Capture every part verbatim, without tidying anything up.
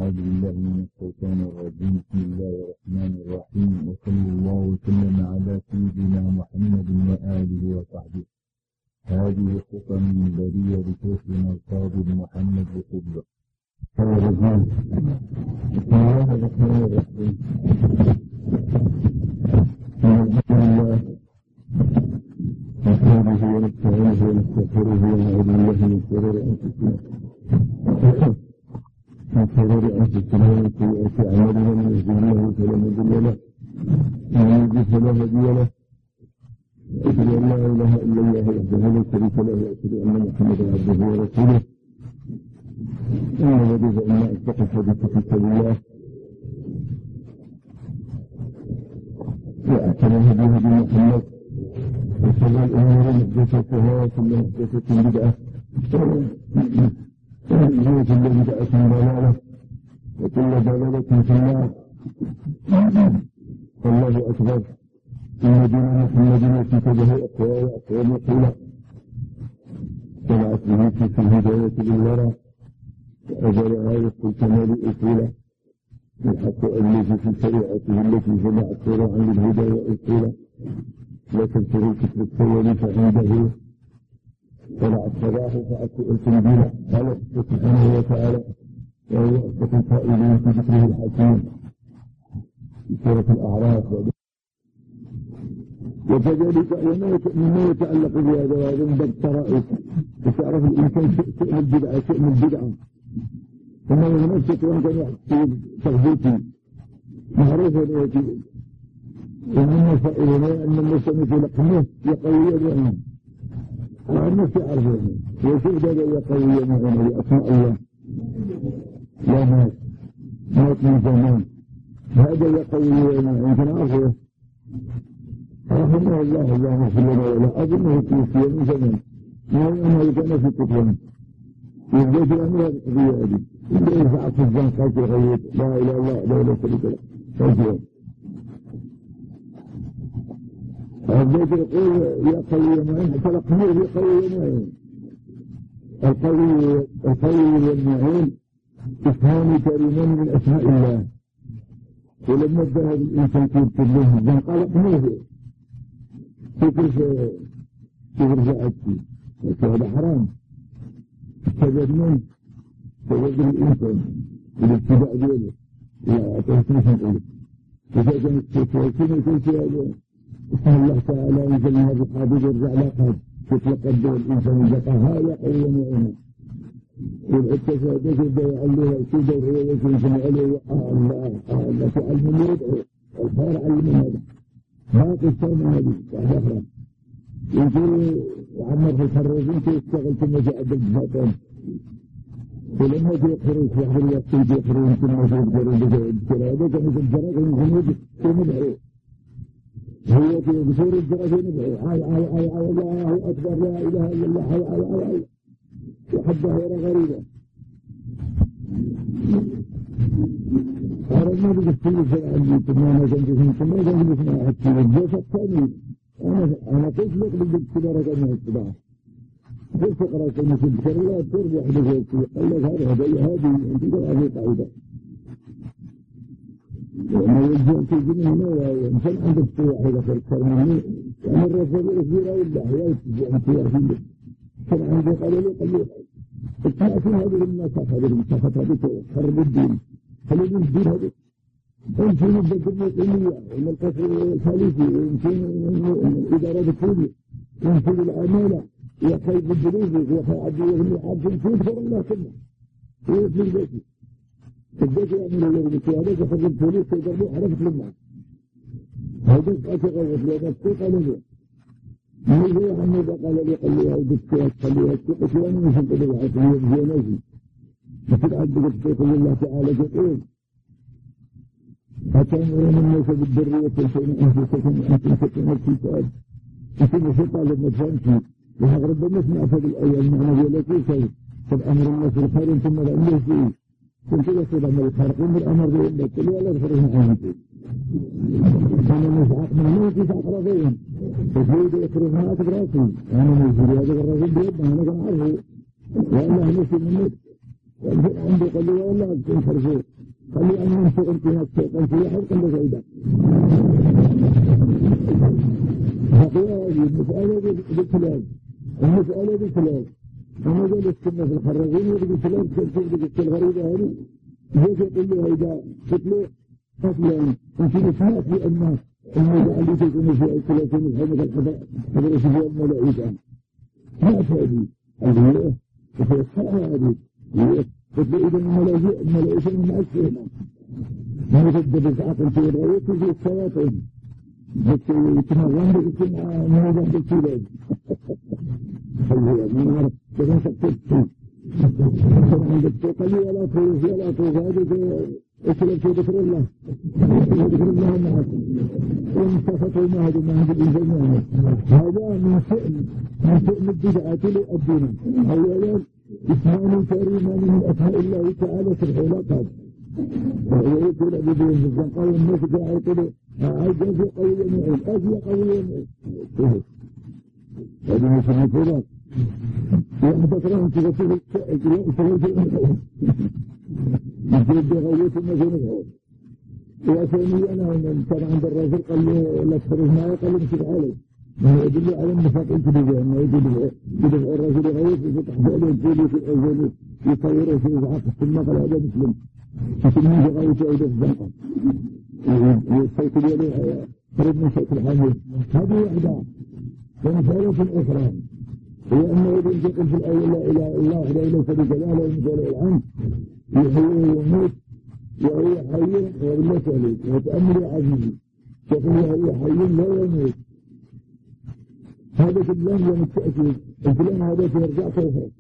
أعوذ بالله من الشيطان الرجيم. بسم الله الرحمن الرحيم، وصلى الله وسلم على سيدنا محمد وآله وصحبه. هذه خطى منبرية لشيخنا الفاضل محمد بقدوة. بسم الله الرحمن الرحيم. الحمد لله نحمده ونستعينه ونستغفره ونعوذ بالله من شرور أنفسنا من شرور أنفسنا ومن سيئات أعمالنا، من يهده الله فلا مضل له ومن يضلل فلا هادي له. أشهد أن لا إله إلا الله وحده لا شريك له، وأشهد أن محمدا عبده ورسوله. أما بعد فإن أصدق الحديث كتاب الله، وأحسن الهدي هدي محمد، وشر الأمور محدثاتها، وكل محدثة بدعة، وكل بدعة ضلالة، وكل ضلالة في النار. والله أكبر. إن دين محمد وكتبه أقوى وأقوى مقولة، طلعت به في الهداية بالورى، وأجرها وفق الكمال أصولا، والحق الذي في شريعته التي جمعت شرعا للهدى وأصولا. لا تنشروا كتب السير فعنده طلعت صباح فأكو التنبيل. قال سبحانه وتعالى: وهو أصدق القائلين في ذكره الحكيم في سورة الأعراف. وكذلك مما يتعلق بهذا وهذا من باب الطرائف، وتعرف الإنسان شؤم البدعة شؤم البدعة. وما ينفسك وأن كان يحسب تغذيتي معروفا يأتي ومن مسائلنا أن المسلمة لقمه يقوي بأنه والناس يعرفونه ويشوف هذا يقوي معنا بأسماء الله. لا مات مات من زمان، هذا يقوي معنا يمكن عرفه رحمه الله. اللهم صل لنا ولا أظنه توفي من زمان، ما أنه كان في كتبه يبدأ أنه القضية هذه إلا يرفع في الزنقات يغيب لا إله إلا الله لا شريك له فجأة. فالبيت يقول يا قوي معين فلقمه بقوي معين. القوي القوي والمعين اسمان كريمان من أسماء الله، ولما ذهب الإنسان يكتب له الزنقة لقمه كيف كيف رجعتي هذا حرام. السبب منه سبب الإنسان الابتداء دياله لا تهتمش نقوله. إذا كانت تتوكين وكل شيء هذا اسم الله تعالى ينزل من هذا الحديد يرجع لقد تتلقى الإنسان يلقى هاي قوي معينة. والعكسة يبدأ يعلوها كده وهو ينزل عليه آه الله آه الله تعلم من يدعو الخير علم هذا باقي السنة هذه بعد أخرى يقول وعمر في الخريجين يشتغل ثم جاء بالباطن. ولما جاء خروج واحد الوقت جاء خروج ثم جاء خروج بجاء هذا كان الجراد المحمد يمدعو هو في بصور الجراد يمدعو عاي عاي عاي عاي الله أكبر لا إله إلا الله عاي عاي عاي عاي وحبه غير غريبة. أرى ما بدي أقول شيء عندي ثم أنا جنبي ثم أنا جنبي ثم أحكي الجيش الثاني. أنا أنا كيف يقبل بالكبارة كما يتبع كيف تقرأ كلمة الذكر لا ترجع بذلك. قال لك هذا هذه هذه أنت هذه قاعدة وما يجب في الجنة هنا إنسان عندك سوى حاجة في الكرماني يعني الرسول الأخيرة إلا حياة في أخيرا كان عندي قال لي قال لي اتنأتي هذه المسافة هذه المسافة هذه تخرب الدين خلينا الدين هذه يمكن الدكتور العلمية ومن القصر الثالثي ويمكن الإدارة الكلية يمكن العمالة يقيد الدروس ويقعد يغني عبد يذكر الله كله ويذكر بيتي البيت يعمل الله بالسيادة يخرج البوليس يقدروا عرفت لنا هذا أتغوث لأن السوق له من هو عمي قال لي قال لي هاي بالسيادة قال لي السوق شواني مش انت بالعيش هي بزياناتي مثل عبد السوق الله تعالى يقول أتأمرون الناس بالبر وتنسون أنفسكم وأنتم تتقون الكتاب. يكون شيطان لما تفهمتي وهذا ربما نسمع في الأيام المعنوية التي كيف فالأمر الناس بالخير ثم الأمر فيه كنت يصير أمر الخير قم بالأمر بإذن كل ولا يخرج معهم فيه. أنا مسعق من موت يسعق رضيهم تفيد يخرج ما أتبراسي أنا مجري هذا الرجل بيدنا أنا كان عارفه وأنا نسي من موت وأنت عنده قال لي والله أنت خرجوه خلي أن ينشغل فيها الشيطان في حلقا بزيدا فقيا المسألة بالكلام المسألة بالكلام أنا قال السنة في الخرجين يبقى الكلام كيف الغريبة هذه يجي يقول له هيدا قلت له أصلا أنت سمعت بأن الموضوع اللي تكون في الثلاثين محمد الحضر حضر في الملائكة سمعت هذه قال لي وفي الصحة هذه قلت له إذا الملائكة الملائكة من أسفلنا ما تبدأ بسعاق في الرأية في الشياطين بس يتمرن بكتنا موضوع بالكلام قال لي من عرف كذا سكتت قال لي ولا فوز ولا فوز هذه اكلم في ذكر الله ذكر الله معك وانصفتوا ما هذا ما هذا الإنسان هذا من شأن من شأن البدعة للدين أولا اسمان كريمان من أسماء الله تعالى في العلاقات ويقول أبو بن الزنقاء قال الناس جاء يقول عجز قوية معين أجي قوية معين هذه مش المفروضات وأنت تراهم تغسل الثلاثة يجب بغوية المزونة وثانيا أنا كان عند الرجل قال له لا تخرج معي قال له مش علي ما يدل على النفاق الكبير ما يدل يدل الرجل غوية يفتح باله يقول في الأجل يصوره في إزعاق ثم قال هذا مسلم فتنمي غوية أيضا الزنقة والصوت اليلي قريب من صوت الحامل هذه واحدة ومسألة أخرى هي أنه يقول في الأول لا إله إلا الله لا إله إلا جلاله ومجاله العام يحيي ويموت وهو حي وبالله عليه وتأمل عزيزي يقول وهو حي لا يموت هذا الكلام يوم التأكيد الكلام هذا يرجع توفيق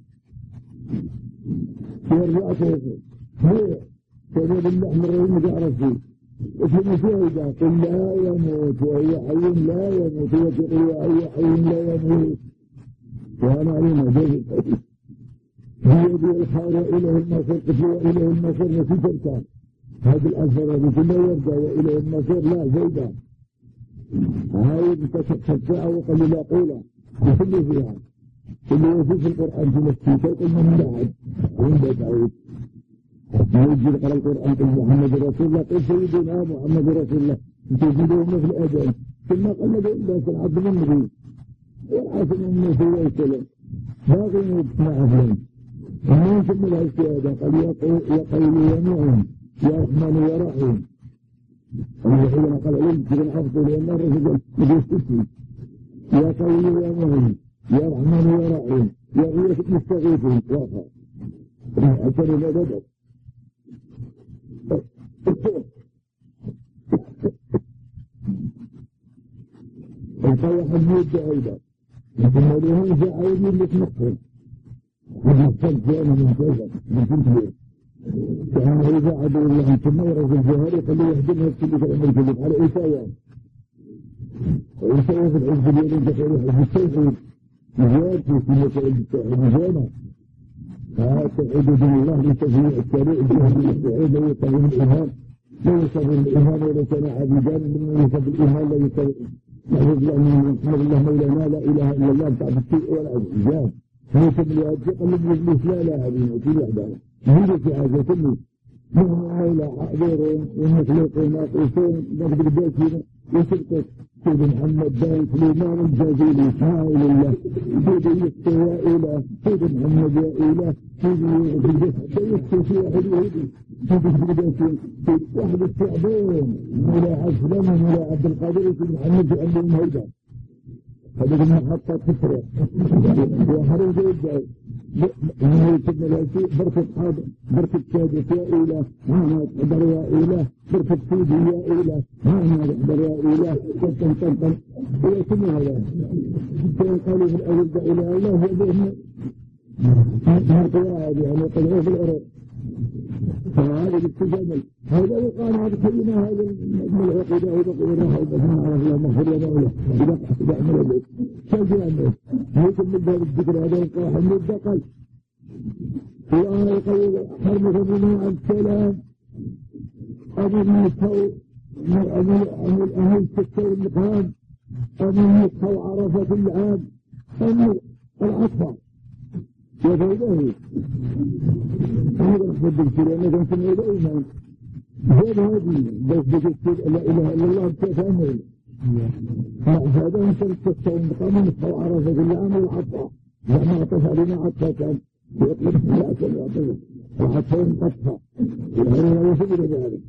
يرجع توفيق هو سبب اللحم الرهيم يعرف فيه اسم مشاهدة قل لا يموت وهو حي لا يموت وتقول وهو حي لا يموت وأنا علينا جزء بيدي الحارة إله المصير قتل وإله المصير نسي فرسان هذا الأثر هذا كله يرجع وإله المصير لا زيدا هاي بتشخص ساعة وقال لا قولا بكل فيها كل يوسف القرآن في نفسي شيء من بعد وين بدعوت يجي قرأ القرآن قل محمد رسول الله قل سيدنا محمد رسول الله تجدون مثل أجل ثم قال له إلا سنعد من النبي والحسن من سوى السلام باقي مع أهلين ومن ثم الهالسيادة قال يقول يميعهم يا رحمن يا رحيم وحينما قال علم كذا حفظه لأن الرسول يجستسي يا قول يميعهم يا رحمن يا رحيم يا غيث مستغيثهم واقع عشان ما بدأ القوة حميد أيضا لكن هذه جاء يمين لتنقل ونحصل فينا من كذا من كنت بيه كان إذا عدو الله ثم يرز الجهاري قال له يهدمها كل شيء من كذب على إيسايا وإيسايا في العز اليوم تقول يحب التوحيد مجال في سنة المجانة فتعيد دين الله لتجميع التاريخ الجهد الاستعيد لا يصاب الإيمان لا يصاب الإيمان ولا كان عبدان من يصاب الإيمان لا يصاب نحن الله من محمد الله مولانا لا إله إلا الله بتاع بالشيء ولا عزيزان فيسب لي أجي قلب مجلس لا لا هذه وكل واحدة هذه في حاجة كله مهما مولى حاضرون ومخلوقون ناقصون نقدر بيتنا وشركة سيد محمد بن سليمان الجازيلي إسماعيل الله سيد يستوى إله سيد محمد يا إله سيد يستوى في واحد يهودي سيد الجباسين سيد واحد الشعبين مولا عسلم مولا عبد القادر سيد محمد يعلم الهيدا هذه المحطة تفرق وحرم جيد إنه يتبنى الهيسي بركة حاضر بركة سادس يا إله معنا أحضر يا إله بركة سيدي يا إله معنا أحضر يا إله تنطن تنطن ويسمى هذا كان قالوا في الأول دا إله الله وذهن مرقيا هذه يعني قدعوه في الأرض فهذا الاستجابة هذا يقال هذا كلمة هذا من العقيدة وبقي راحة وبسمع على الله مغفر يا مولا إذا أعمل ذلك شاكي عنه هيكم من باب الذكر هذا يقال حمد دقل الله يقول حرمة بنا عن السلام أبو المسهو أبو الأهل ستة المقام أبو المسهو عرفة العام أبو الأطفال وفيده هذا الحب الكريم كان سمعه إيمان غير هذه بس بجد لا إله إلا الله بتفهمه مع هذا أنت تستوى مقام مستوى عرفة كل عام العطاء لما عطف علينا عطاء كان يطلب لا كان يعطيه العطاء مقطع يعني لا يسبب ذلك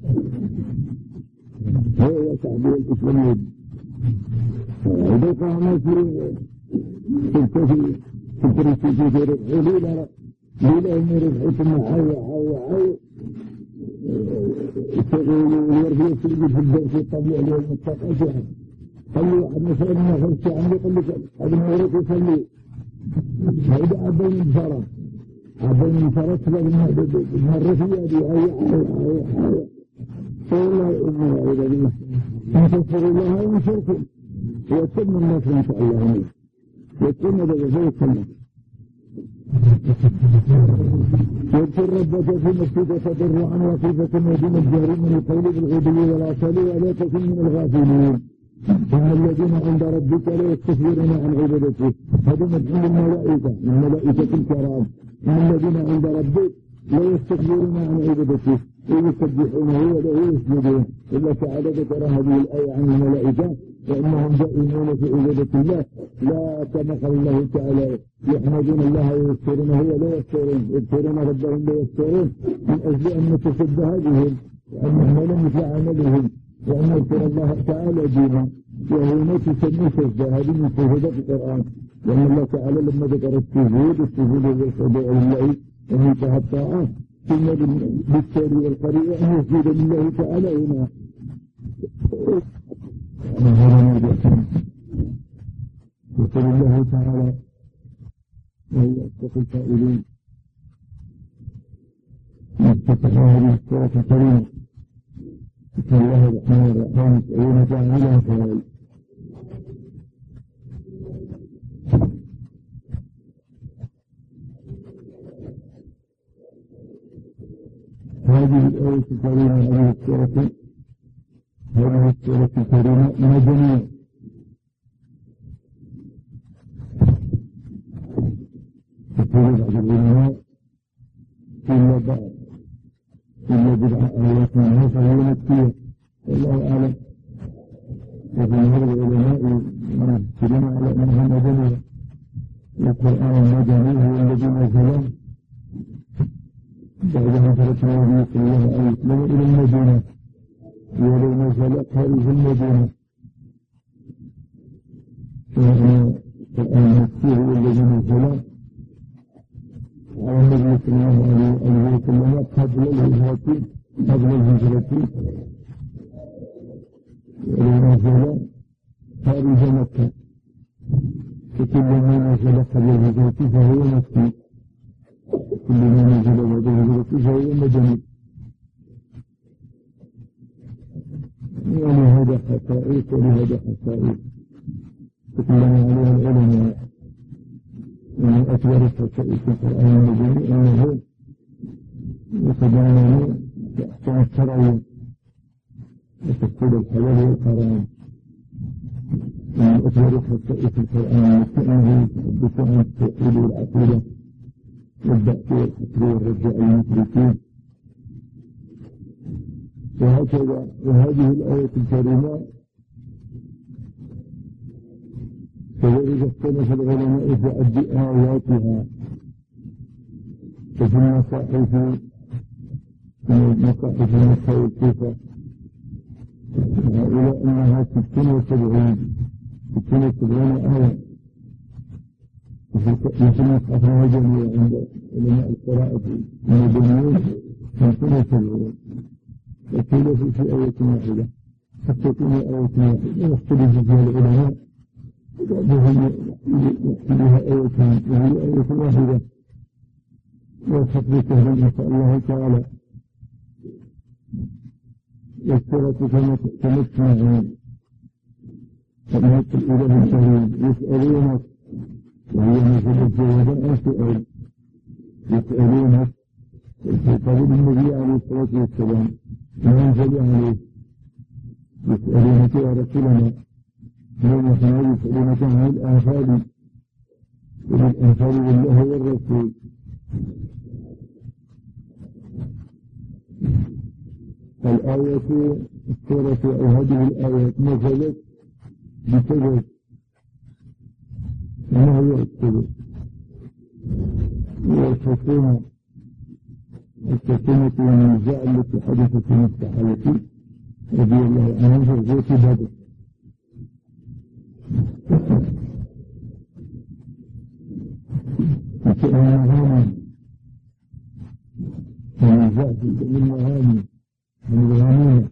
هو تعبير الإسلامي إذا قام في تلتفي تلتفي في رفعه ليلة ليلة أن رفعه ثم حاوى حاوى حاوى يرفع سيدي في الدرس الطبيعي اليوم التقاطع قال لي واحد مثلا ما فرش عني قال لي هذا ما يروح يصلي هيدا عبين انفرد عبين انفرد مرة فيها دي هيا هيا هيا والله إنه إذا بنا أن تذكر الله وينصركم ويتم النصر إن شاء الله عليه يتم بغير السنة واذكر ربك في نفسك تضرعا وخيفة ودون الجهر من القول بالغدو والآصال ولا تكن من الغافلين إن الذين عند ربك لا يستكبرون عن عبادته هذا مدعو الملائكة من ملائكة الكرام إن الذين عند ربك لا يستكبرون عن عبادته ويسبحونه وله يسجدون إلا تعالى ذكر هذه الآية عن الملائكة وإنهم دائمون في عبادة الله لا كما قال الله تعالى يحمدون الله ويذكرونه ولا يذكرون يذكرون ربهم لا يذكرون من أجل أن نتشبه بهم وأنهم لم يفعل بهم وأن يذكر الله تعالى دينا وهنا تسمى سجدة هذه من سجدة القرآن لأن الله تعالى لما ذكر السجود السجود والخضوع لله ومنتهى الطاعة ثم بالتالي والقرية أن يسجد لله تعالى هنا يقول الله تعالى وهو أصدق القائلين افتتح هذه السورة الكريمة بسم الله الرحمن الرحيم يسألونك عن الأنفال هذه الآية الكريمة هذه السورة هذه السورة الكريمة مدنية تقول بعض العلماء إلا بعض إلا بضع آيات منها فهي مكية والله أعلم وفي هذا العلماء يحكمون على أنها مدنية والقرآن المدني هو الذي نزل بعدها تركنا النبي صلى الله عليه وسلم إلى المدينة ولو نزل خارج المدينة فإن القرآن المكي هو الذي نزل على النبي صلى الله عليه وسلم قبل الهجرة قبل الهجرة ولو نزل خارج مكة فكل ما نزل قبل الهجرة فهو مكي كل ما نزل بعد الهجرة فهو مدني ولهذا خصائص ولهذا خصائص تكلم عليها العلماء من أكبر خصائص القرآن المدني أنه يتضامن أحكام الشرعية وتفصيل الحلال والحرام من أكبر خصائص القرآن المكي أنه يتحدث عن التوحيد والعقيدة والبعث والحصر والرجاء المشركين وهكذا وهذه الآية الكريمة فإذا اختلف العلماء في عد آياتها ففي المصاحف من المصاحف مكة والكوفة إلى أنها ستين وسبعين ستين وسبعين آية وفي المصحف الهجمي عند علماء القراءة المدنيين ستين وسبعين وكل في آية واحدة حتى تكون آية واحدة ويختلف فيها العلماء بعضهم يحتلها آيتين وهي آية واحدة والحفظ سهلا إن شاء الله تعالى والسورة تمتعين فإنك الإله الكريم يسألونك وهي مثل الجواب عن سؤال يسألونك في قبول النبي عليه الصلاة والسلام وينزل عليه يسألونك يا رسولنا يوم حين يسألونك عن الأنفال وبالأنفال لله والرسول الآية السورة أو هذه الآية نزلت بسبب ما هو السبب؟ هو الخصومة الخصومة والنزاع التي حدثت في الصحابة رضي الله عنهم في غزوة بدر. فكان المغانم والنزاع في المغانم من الغنيمة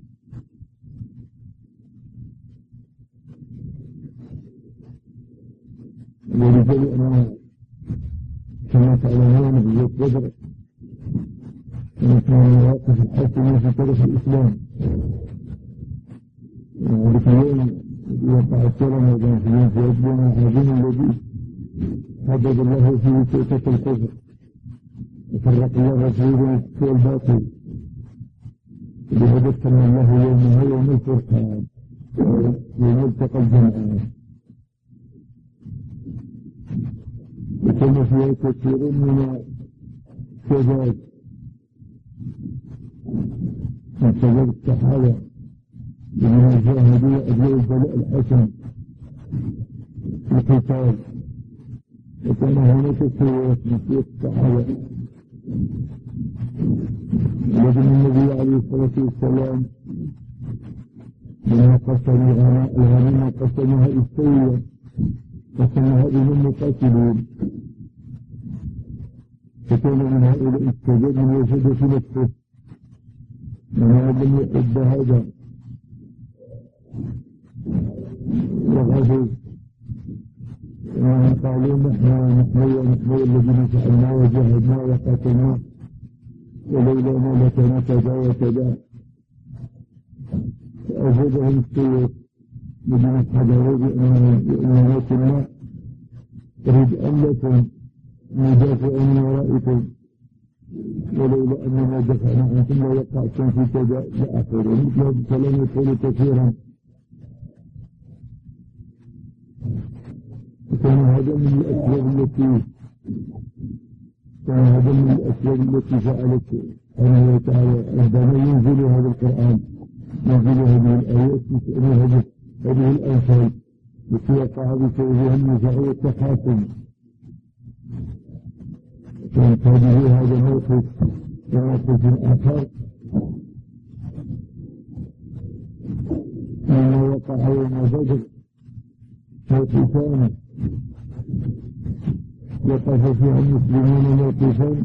ولذلك أنا كما تعلمون بغزوة بدر كانت من المواقف الحاسمة في تاريخ الإسلام. وفي اليوم وقع السلام وكان في يوم في أجبنا العظيم الذي حدد الله فيه سيطة الكفر وفرق الله فيه في الباطل لهدفت من الله يومها يوم الفرقان يوم التقى الجمعان. وكان فيها كثير من الشباب من شباب الصحابة من الجاهدية أبناء البلاء الحسن في القتال. وكان هناك سوية من الصحابة لكن النبي عليه الصلاة والسلام لما قسم الغنيمة قسمها السوية قسمها إلى المقاتلين. فكان من هؤلاء الشباب من وجد في نفسه من لم يحب هذا وغدوا قالوا نحن نحن ونحن الذين فعلنا وجاهدنا وقاتلنا ولولا ما لكان كذا وكذا. فأجابهم السيوف الذين حضروا بأمانات الله أريد أن لكم ندافع من ورائكم ولولا أننا دفعنا عنكم لوقعتم في كذا لآخر. مثل هذا الكلام يقول كثيرا. كان هذا من الأسباب التي كان هذا من الأسباب التي فعلت الله تعالى عندما ينزل هذا القرآن ينزل هذه الآيات يسأل هذه هذه الأمثال التي وقع بسببها النزاع والتخاصم. كانت هذه هذا موقف موقف آخر مما وقع يوم بدر موقفان وقف فيها المسلمون موقفا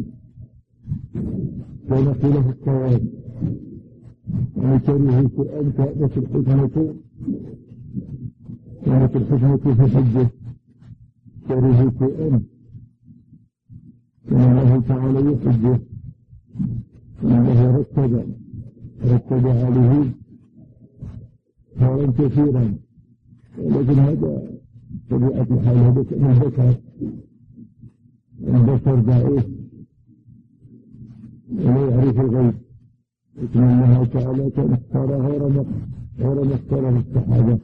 كان خلاف الصواب يعني كره سؤال كانت الحكمة كانت الحكمة في حجه كره سؤال كان الله تعالى يحجه الله رتب رتب عليه خيرا كثيرا. ولكن هذا طبيعة الحال هذا كان البشر البشر ضعيف ولا يعرف الغيب. لكن الله تعالى كان اختار غير غير مختار الصحابة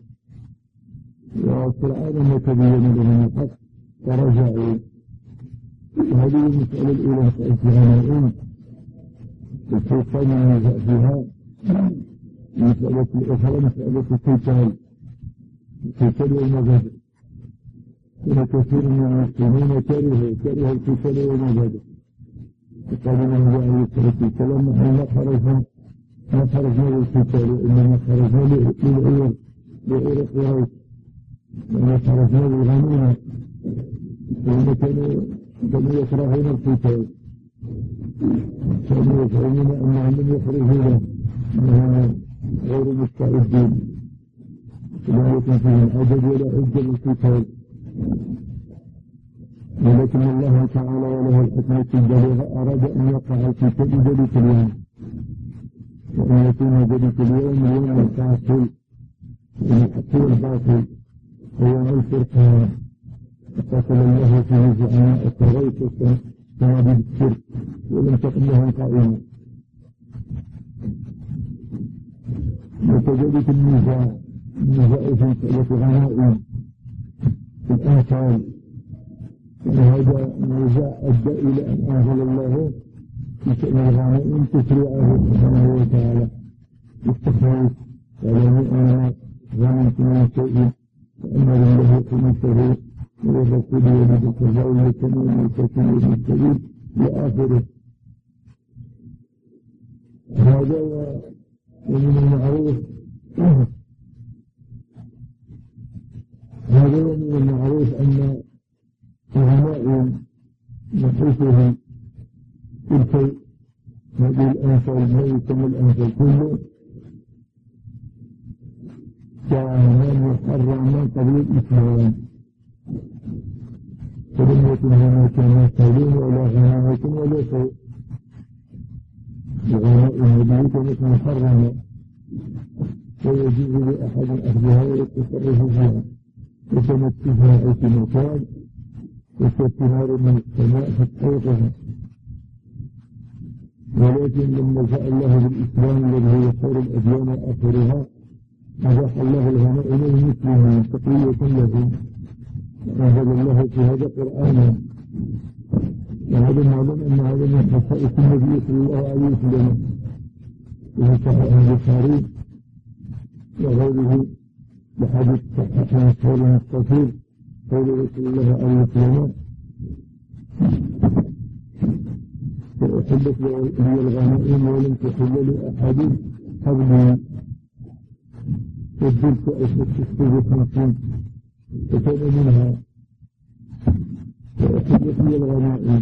وفرعون ما تبين لهم الحق فرجعوا. هذه المسألة الأولى في غنائم السلطان النزاع فيها. المسألة الأخرى مسألة القتال القتال يوم بدر. كان كثير من المسلمين كرهوا كره القتال يوم بدر. فقال النبي عليه الصلاة والسلام نحن ما خرجنا ما خرجنا للقتال وإنما خرجنا للعير لعير قريش وما خرجنا للغنيمة وهم كانوا كانوا يكرهون القتال كانوا يزعمون أنهم لم يخرجون أنهم غير مستعدين لا يكن فيهم عدد ولا حجة للقتال. ولكن الله تعالى وله الحكمة البالغة أراد أن يقع القتال ذلك اليوم وأن يكون ذلك اليوم يوم الفاصل بين الحق والباطل ويوم الفرقان. فقاتل الله فيه زعماء الطغية وصناديد الشرك ولم تقم لهم قائمة. وكذلك النزاع النزاع في مسألة غنائم في الأنفال. وهذا النزاع أدى إلى أن أنزل الله في شأن الغنائم تشريعه سبحانه وتعالى بالتخويف ولم أنا ظننت من شيء فأمر له خمسه والرسول يجب كذلك كمن يتكلم بالسبيل لآخره. هذا ومن المعروف هذا ومن المعروف أن الغنائم نحيثه كل شيء هذه الأنفال ميتم الأنفال كله كان محرما قبل الإسلام فلم يكن هناك مسلمين ولا غنائم ولا شيء. الغنائم هذه كانت محرمة ويجوز لأحد أخذها والتصرف فيها وكانت فيها في مكان وكانت نار من السماء فتحوطها. ولكن لما جاء الله بالإسلام الذي هو خير الأديان وآخرها أباح الله الغنائم للمسلمين تقوية لهم وأنزل الله في هذا قرآنا. وهذا معلوم أن هذا من خصائص النبي صلى الله عليه وسلم وهو صحيح البخاري وغيره بحديث صحيح مسهول مستفيد قول رسول الله عليه وسلم فأحبت لي الغنائم ولم تحل لأحد قبلي فجلت أشهد خمسين فكان منها فأحبت لي الغنائم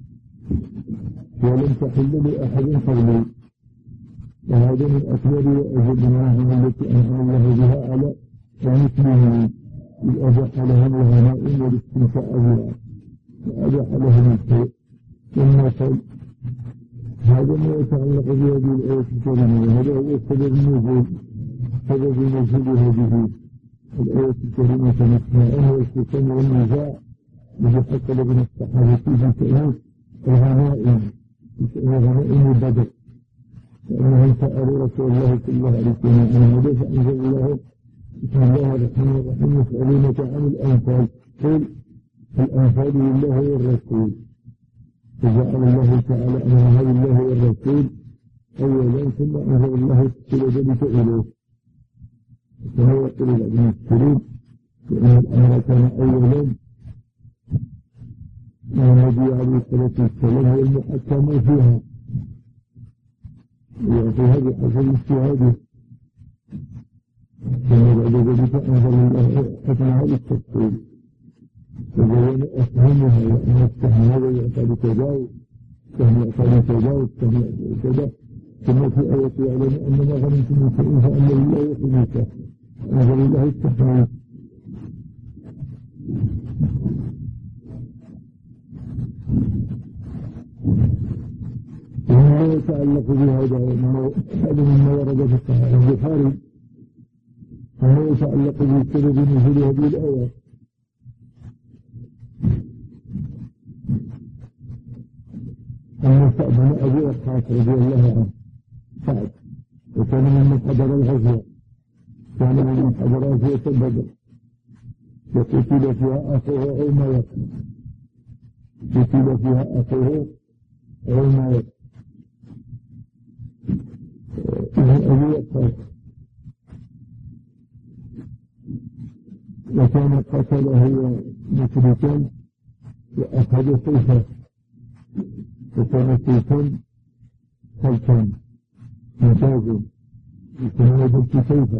ولم تحل لأحد قبلي. وهذا من أكبر وأجبناهم التي أنعم الله بها على ومثله إذ أباح لهم الغنائم والاستمتاع بها وأباح لهم الخير. ثم قال هذا ما يتعلق بهذه الآية الكريمة وهذا هو سبب النزول سبب نزول هذه الآية الكريمة كمسماء والفتن والنزاع الذي حصل بين الصحابة في شأن الغنائم غنائم بدر فإنهم سألوا رسول الله صلى الله عليه وسلم عن هذا فأنزل الله بسم الله الرحمن الرحيم يسألونك عن الأنفال قل الأنفال لله والرسول فجعل الله تعالى أمرها لله والرسول أولا ثم أنزل الله إلى ذلك إليه كما يقول ابن السليم لأن الأمر كان أولا النبي عليه الصلاة والسلام هو المحكم فيها وفي هذه حسن اجتهاده ثم بعد ذلك أنزل الله حكم على التفصيل فبين أفهمها وأن السهم هذا يعطى كذا السهم يعطى كذا والسهم يعطى كذا ثم في آية يعلم أن ما غنمتم من شيء فأن لله خمسه أنزل الله التحريم. وما يتعلق بهذا هذا مما ورد في الصحيح البخاري وما يتعلق بسبب نزول هذه الآية أن سعد بن أبي وقاص رضي الله عنه سعد وكان ممن حضر الغزوة كان ممن حضر غزوة بدر وقتل فيها أخوه عمير قتل فيها أخوه عمير ابن أبي وقاص وكان قتله مشركا وأخذ سيفه وكان سيفا خلفا ممتازا وكان يدرك سيفه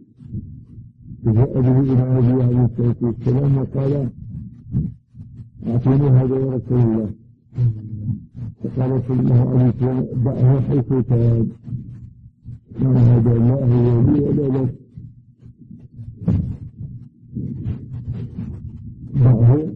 فجاء به إلى النبي عليه الصلاة والسلام وقال أعطيني هذا يا رسول الله فقال صلى الله عليه وسلم دعه حيث كان ما هذا لا هو لي ولا لك دعه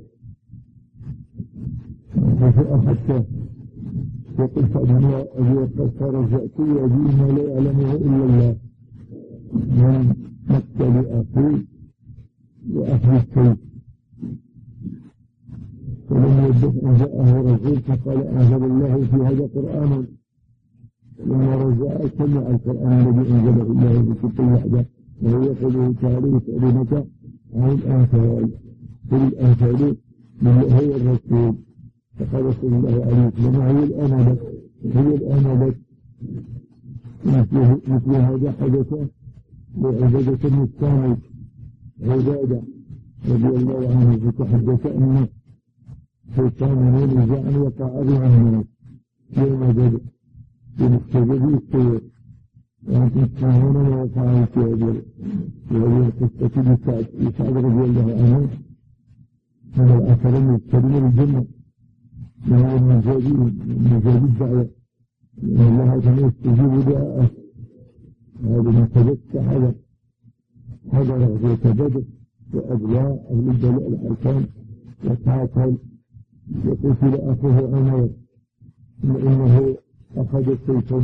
حيث أخذته يقول فأنا أبي وقاص رجعت وأبي ما لا يعلمه إلا الله من مقتل أخي وأخذ السيف فلم يدف أن جاءه رسول فقال أنزل الله في هذا قرآنا لما رجع سمع القرآن الذي أنزله الله بكتب وحده وهو يقوله تعالى يسألونك عن الأنفال قل الأنفال من هو الرسول فقال صلى الله عليه وسلم هي الآن لك هي الآن لك مثل هذا حدث لعبادة بن الصامت عبادة رضي الله عنه، فتحدث أن شيطان نزاعا وقع به الناس يوم بدر بمستجد الطير، وأنتم تسمعون ما وقع في هذه القصة لسعد رضي الله عنه من الأثر الكريم الجنة وهو من مجال الدعوة، لأن الله تعالى يستجيب دعاءه. هذا من تبت حذر حذر وتبدأ وأبواء أهل البلاء الحركان وتعاطل وقتل أخوه عمر إنه أخذ السيفا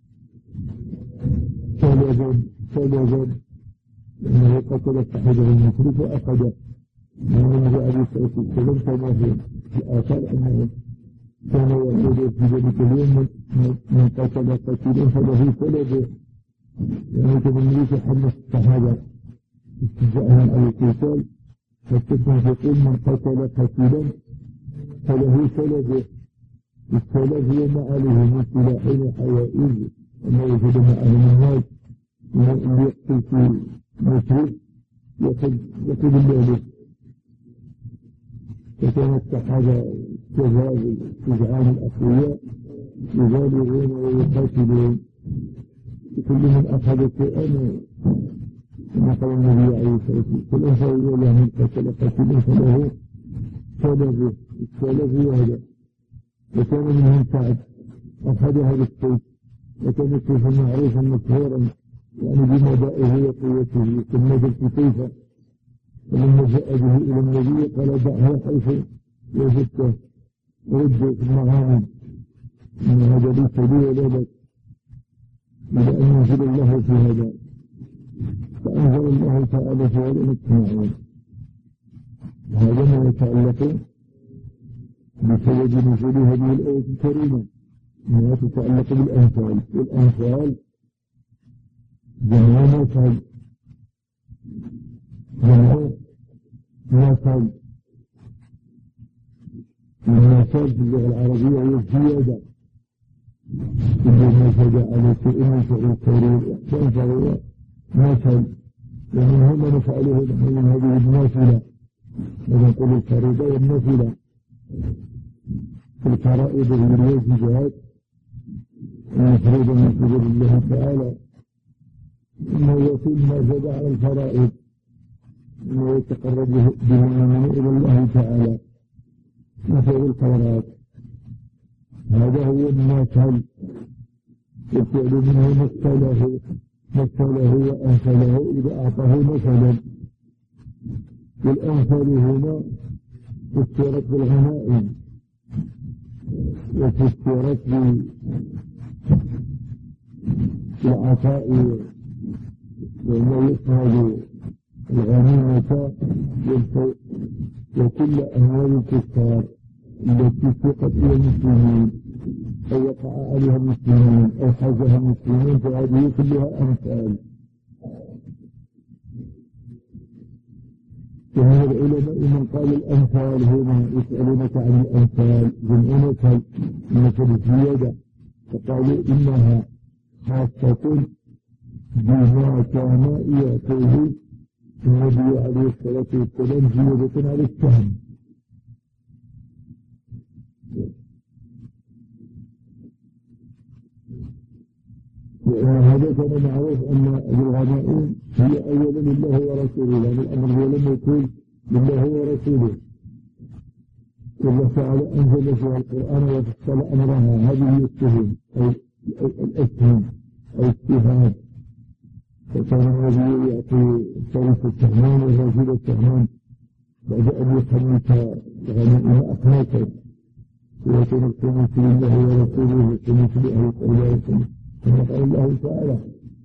فلذب فلذب لأنه قتل صاحبه المشرك وأخذ من النبي عليه الصلاة والسلام كما في الآثار أنه كان يقول في ذلك اليوم من قتل قتيلا فله فلذب، يعني كان النبي تحمس الصحابة استجاءهم على القتال، فالتسمى تقول من قتل قتيلا فله فلذب. الثلاث هو ما عليه من سلاحين وحوائج وما وجد معه من الناس من يقتل في مشرك يأخذ المال. فكان الصحابة كذلك شجعان الأقوياء يبالغون ويقاتلون، كل من أخذ شيئا كما قال النبي عليه الصلاة والسلام فهو له من قتل قتيلا فله فلذب. الثلاث هو هذا. وكان منهم سعد أخذ هذا السيف، وكان السيف معروفا مشهورا يعني بمدائه وقوته، يسمى بالسيف. فلما جاء به إلى النبي قال دعها حيث وجدته رد في المغانم إن هذا ليس لي ولا لك إلى أن ينزل الله في هذا. فأنزل الله تعالى في هذا التسمعون. هذا ما يتعلق بسبب نزول هذه الآية الكريمة، ما تتعلق بالأنفال. والأنفال جمع مثل جمع مثل المثل في اللغة العربية هي الزيادة، إذا نزل على شيء من فعل الخير والإحسان فهو مثل، ومن هنا نفعله من هذه النافلة، ونقول الفريضة والنافلة. في الفرائض والواجبات المفروض من قبل الله تعالى إنه يتم ما زاد على الفرائض، إنه يتقرب به المؤمن إلى الله تعالى مثل الخيرات. هذا هو المثل، يفعل منه مثله مثله وأمثله إذا أعطاه مثلا. والأمثال هنا فسرت بالغنائم وفسرت بالعطاء، وما يصهد الغنيمة وكل أموال الكفار التي سقت إلى المسلمين أو وقع عليها المسلمين أو حازها المسلمين، فهذه كلها أمثال. وهذا العلماء من قال الأمثال هنا يسألونك عن الأمثال جمع مثل مثل الزيادة، فقالوا إنها خاصة بما كان يأتيه النبي عليه الصلاة والسلام زيادة على السهم. وهذا كان معروف أن الغنائم هي أولا لله ورسوله، لأن الأمر هو لم يكون لله ورسوله. والله تعالى أنزل فيها القرآن وفصل أمرها، هذه السهم أو الأسهم أو السهام. فكان النبي يعطي شريف السهمان والرجل السهمان بعد أن يخلص غنائم أخلاقه، ويكون الخمس لله ورسوله والخمس لأهل القرآن كما قال الله تعالى.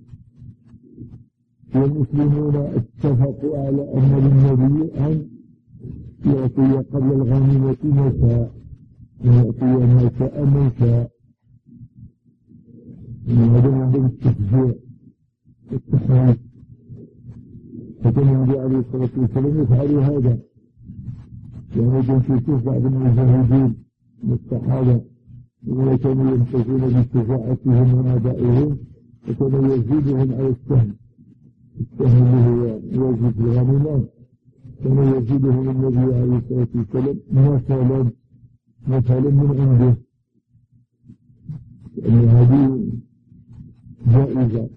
والمسلمون اتفقوا على أن للنبي أن يعطي قبل الغنيمة ما شاء، ويعطي ما شاء من شاء. هذا من باب التشجيع والتحريك، فكان النبي عليه الصلاة والسلام يفعل هذا. يعني كنت تشوف بعض المجاهدين من الصحابة وكانوا يمتازون بشفاعتهم وآبائهم وكان يزيدهم على السهم السهم اللي هو يزيد في الغنيمة كان يزيدهم النبي عليه الصلاة والسلام مثلا مثلا من عنده لأن هذه جائزة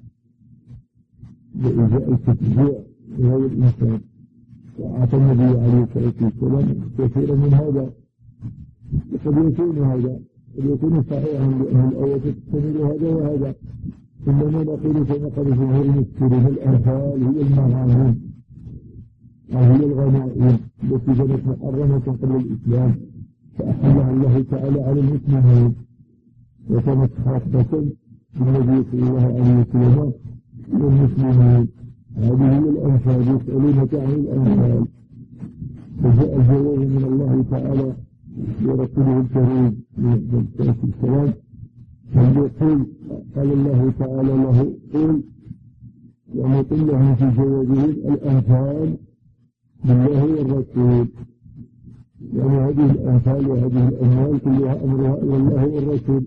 جائزة التشجيع لهذا الإنسان وأعطى النبي عليه الصلاة والسلام كثيرا من هذا قد يكون هذا قد يكون صحيحا لأن الآية تحتمل هذا وهذا إنما نقول كما قال جمهور المفسرين الأنفال هي المغانم وهي الغنائم التي كانت محرمة قبل الإسلام فأحلها الله تعالى على المسلمين وكانت خاصة بالنبي صلى الله عليه وسلم والمسلمين هذه هي الأنفال يسألونك عن الأنفال فجاء الجواب من الله تعالى ورسوله الكريم عليه الصلاة والسلام فليقول قال الله تعالى له قل ونقول لهم في جوابهم الأنفال بالله والرسول يعني هذه الأنفال وهذه الأموال كلها أمرها إلى الله والرسول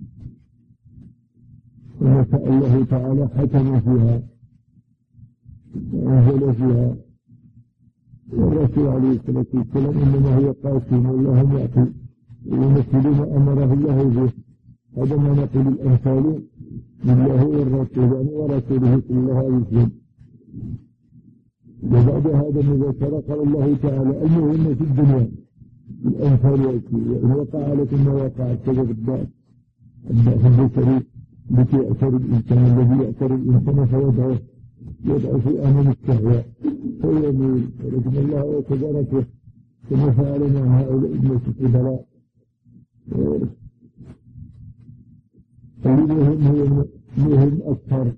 وما شاء الله تعالى حكم فيها وأنزل فيها والرسول عليه الصلاة والسلام إنما هو قاسم والله معطي ويمثل ما أمره الله به هذا ما نقول الأنفال بالله والرسول يعني ورسوله صلى الله عليه وسلم وبعد هذا المذكرة قال الله تعالى المهم في الدنيا الأنفال يأتي وإن وقع لكم ما وقع كذا بالضعف الضعف البشري التي يأثر الإنسان الذي يأثر الإنسان فيدعه يدعو في أمام الشهوة فيميل ولكن الله تبارك كما فعل مع هؤلاء الناس الفضلاء المهم هو المهم أكثر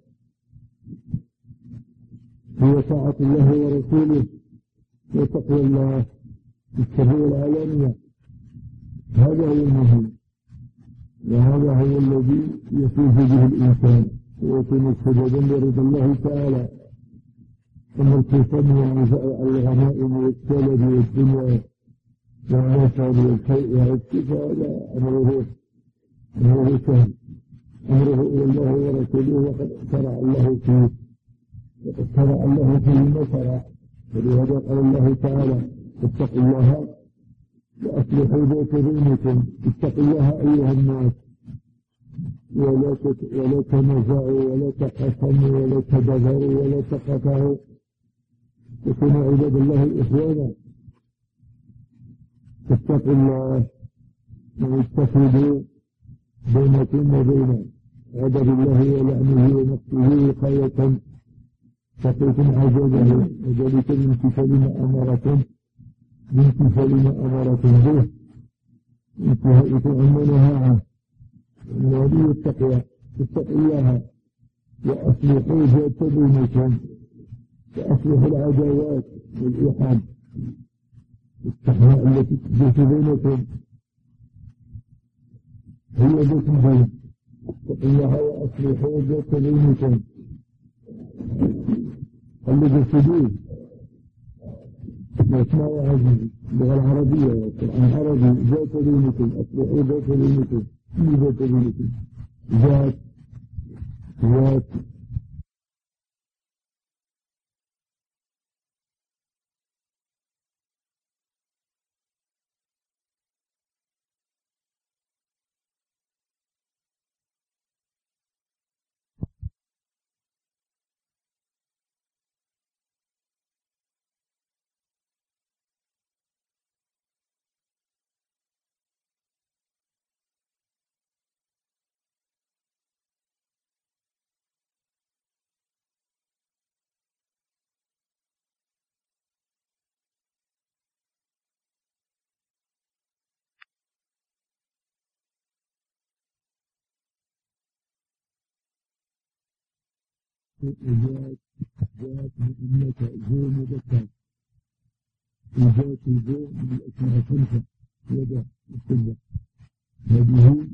هو طاعة الله ورسوله وتقوى الله في السر والعلانية هذا هو المهم وهذا هو الذي يفوز به الإنسان ويكون سببا لرضا الله تعالى أما الكفن والنزاع الغنائم والسلب والدنيا والنصب والشيء والكفى لا أمره أمره سهل أمره إلى الله ورسوله وقد شرع الله فيه وقد شرع الله فيه ما شرع ولهذا قال الله تعالى اتقوا الله وأصلحوا ذات بينكم اتقوا الله أيها الناس ولا ولا تنازعوا ولا تقسموا ولا تبغوا ولا تقطعوا وكونوا عباد الله الإخوان اتقوا الله واتخذوا بينكم وبين غضب الله ولعنه ومقته وقاية تقيكم عذابه وذلك من امتثال ما أمركم من امتثال ما أمركم به انتهائكم عما نهى عنه وهذه التقوى اتقوا الله وأصلحوا ذات بينكم وأصلحوا العداوات والإيحاد التقوى التي تحدث بينكم هي ذات بين اتقوا الله وأصلحوا ذات بينكم الذي تدين اسمعوا هذه اللغة العربية والقرآن العربي ذات بينكم أصلحوا ذات بينكم في ذات بينكم ذات ذات وذات ذات مؤنثة ذو مذكر وذات ذو من الأسماء الخمسة يدا السنة هذه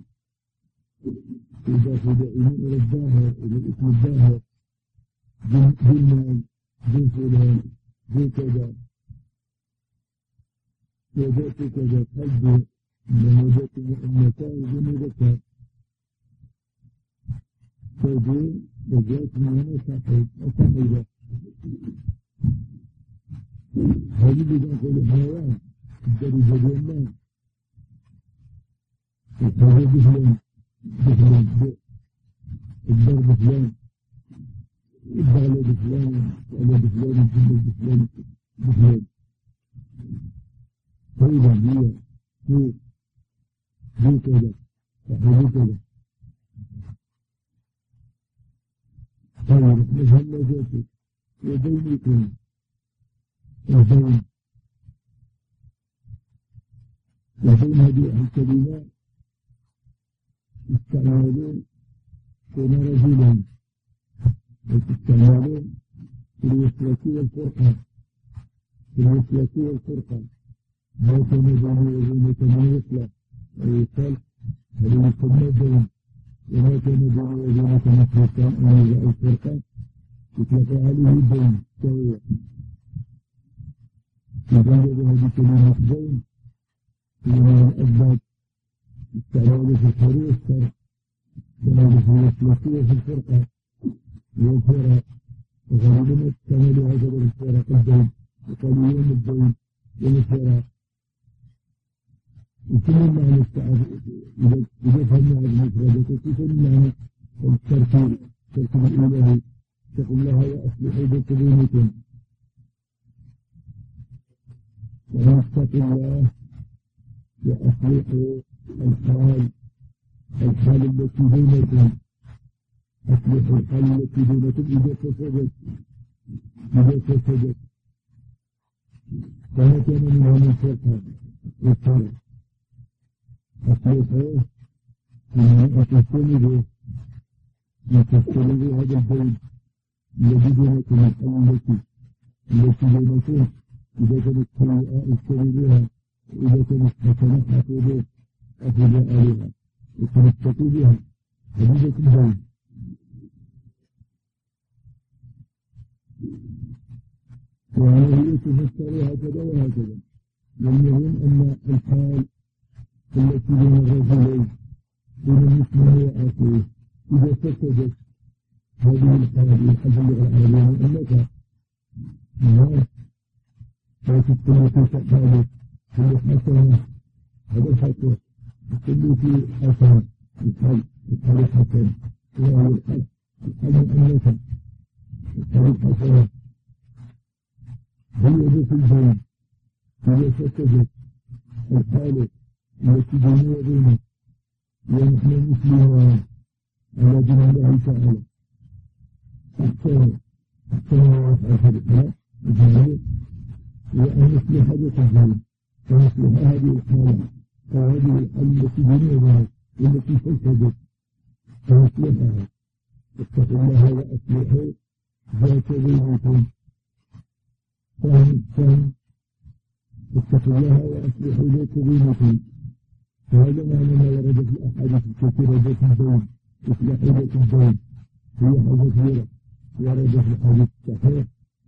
إضافة دائما إلى الظاهر إلى الاسم الظاهر ذو المال ذو فلان ذو كذا وذات كذا قلب من ذات مؤنثة ذو مذكر فذو وجاءت من هنا تحت أسمى هذه بدأ كل حيوان الدرجة اليمين الحاجة بفلان بفلان الضرب بفلان الضغلة بفلان الضغلة بفلان الجنة بفلان بفلان فإذا هي هي هي كذا هي كذا طيب نفهم ذاتك وبينكم وبين وبين هذه الكلمات استعمالون كما رجلا وتستعمالون في الوصلة والفرقة في الوصلة والفرقة ما كان بينه وبينك من وصلة ويقال هذا يسمى بين وما كان بينه وبينك من فرقة أو الفرقة يطلق عليه بين سوية يجعل هذه كلمة بين هي من الأسباب استعماله في الحروف والسرق استعماله في الوصلة وفي الفرقة والفرق وغالبا استعملوا هذا الفرق البين وقالوا يوم البين يوم الفرق وكل معنى إذا فهمنا هذه المفردات وكل معنى الترتيب الترتيب الإلهي اتقوا الله وأصلحوا ذات بينكم واتقوا الله وأصلحوا الحال الحال التي بينكم أصلحوا الحال التي بينكم إذا فسدت إذا فسدت فما كان منها من فرقة والفرق أصلحوا أن تستندوا أن تستندوا هذا البيت الذي بينكم الحال التي التي بينكم إذا كانت سيئة استندوها وإذا كانت حسنة حفظوا أفضل عليها وتمسكوا بها حديدة البين وهي تفسر هكذا وهكذا والمهم أن الحال التي بين الرجلين بين المسلم وأخيه إذا فسدت هذه الحال يحب اللغة العربية أنك نعم لا تستمر في حالك كل حسنة هذا الحسن كل في حسنة الحل الحل الحسن وهو الحل الحل أنك الحل الحسنة هي ذات البين إذا فسدت الحالة التي بيني وبينك ونحن مسلمون على دين الله تعالى أحسن أحسن وأفعل الحياة وجميل وأن يصلح هذه البين ويصلح هذه الحالة وهذه الحالة التي بيني وبينك والتي فسدت ويصلحها اتقوا الله وأصلحوا ذات بينكم فهم فهم اتقوا الله وأصلحوا ذات بينكم وهذا معنى ما ورد في الأحاديث الكثيرة ذات البين إصلاح ذات البين هي حاجة كبيرة ورد في الحديث الصحيح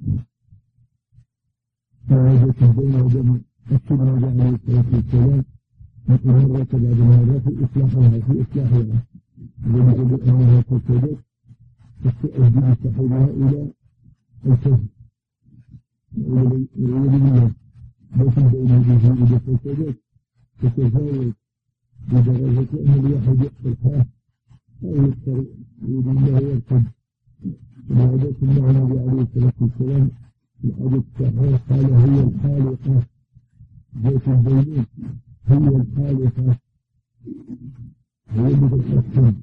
فذات البين هذا أكد هذا عليه الصلاة والسلام مرة بعد مرة في إصلاحها في إصلاحها ويجب أنها فسدت تستأذن صاحبها إلى الكذب والعياذ بالله ليس بين هذه إذا فسدت تتفاوت بدرجة أن الواحد يقتلها أو يقتل يريد الله يرتد وهذا المعنى عليه الصلاة والسلام في الحديث الصحيح قال هي الحالقة ذات البين هي الحالقة هي مثل الحسن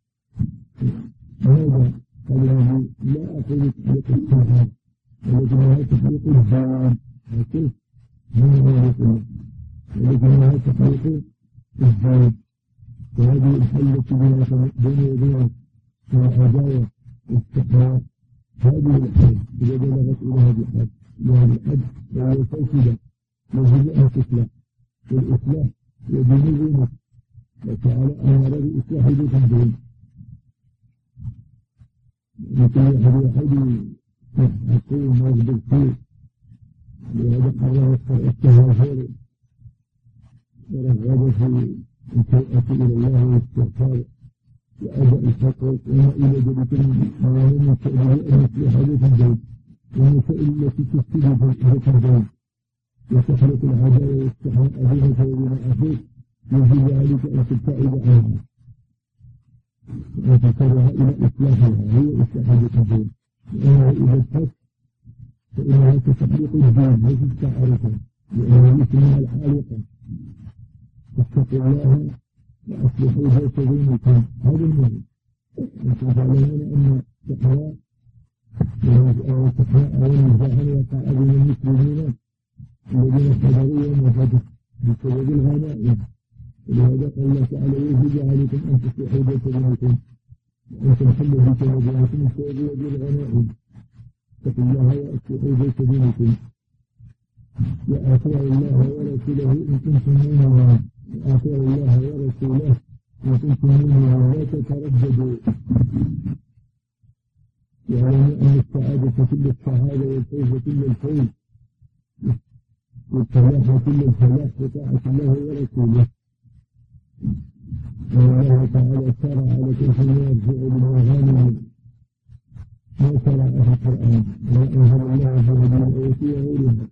هذا قال لا أقول تحليق الساعة ولكنها تحليق الزمان هكذا هذا يقول ولكنها تحليق الزمان وهذه الحلة بين يديها والعداوة والتقوى هذه الحل إذا بلغت إلى هذه الحد لهذا الحد وهي فاسدة يجب أن تصلح والإصلاح يدين بينك وتعالى أمر بإصلاح ذات البين لكن يحد يحد يحقون ويغضب فيه لهذا قرر التهافر ورغب في التوءة إلى الله والاستغفار وأداء الحق وما إلى ذلك من شأنه أن يصلح ذات البيت والمسائل التي تفسد ذات البيت وتخلق العداوة والسحر أبينك وبين أخيك يجب عليك أن تبتعد عنها وتسرها إلى إصلاحها هي إصلاح ذات البيت لأنها إذا اتفت فإنها تتحلق الدين وتستعرفها لأنها اسمها الحالقة فاتقوا الله وأصلحوا ذات بينكم هذا المهم أنتم تعلمون أن التقوى والتقوى والنزاع وقع بين المسلمين الذين صبروا ومضوا بسبب الغنائم ولهذا قال الله تعالى يجب عليكم أن تصلحوا ذات بينكم وأن تنحلوا ذات بينكم بسبب الغنائم اتقوا الله وأصلحوا ذات بينكم وأطيعوا الله ورسوله إن كنتم مؤمنين وأطيعوا الله ورسوله إن كنتم مؤمنين ولا تترددوا واعلموا أن السعادة كل السعادة والفوز كل الفوز والفلاح كل الفلاح بطاعة الله ورسوله والله تعالى شرع لكم فيما يرجع بالمغانم ما شرع في القرآن وأنزل الله في هذه الآية وغيرها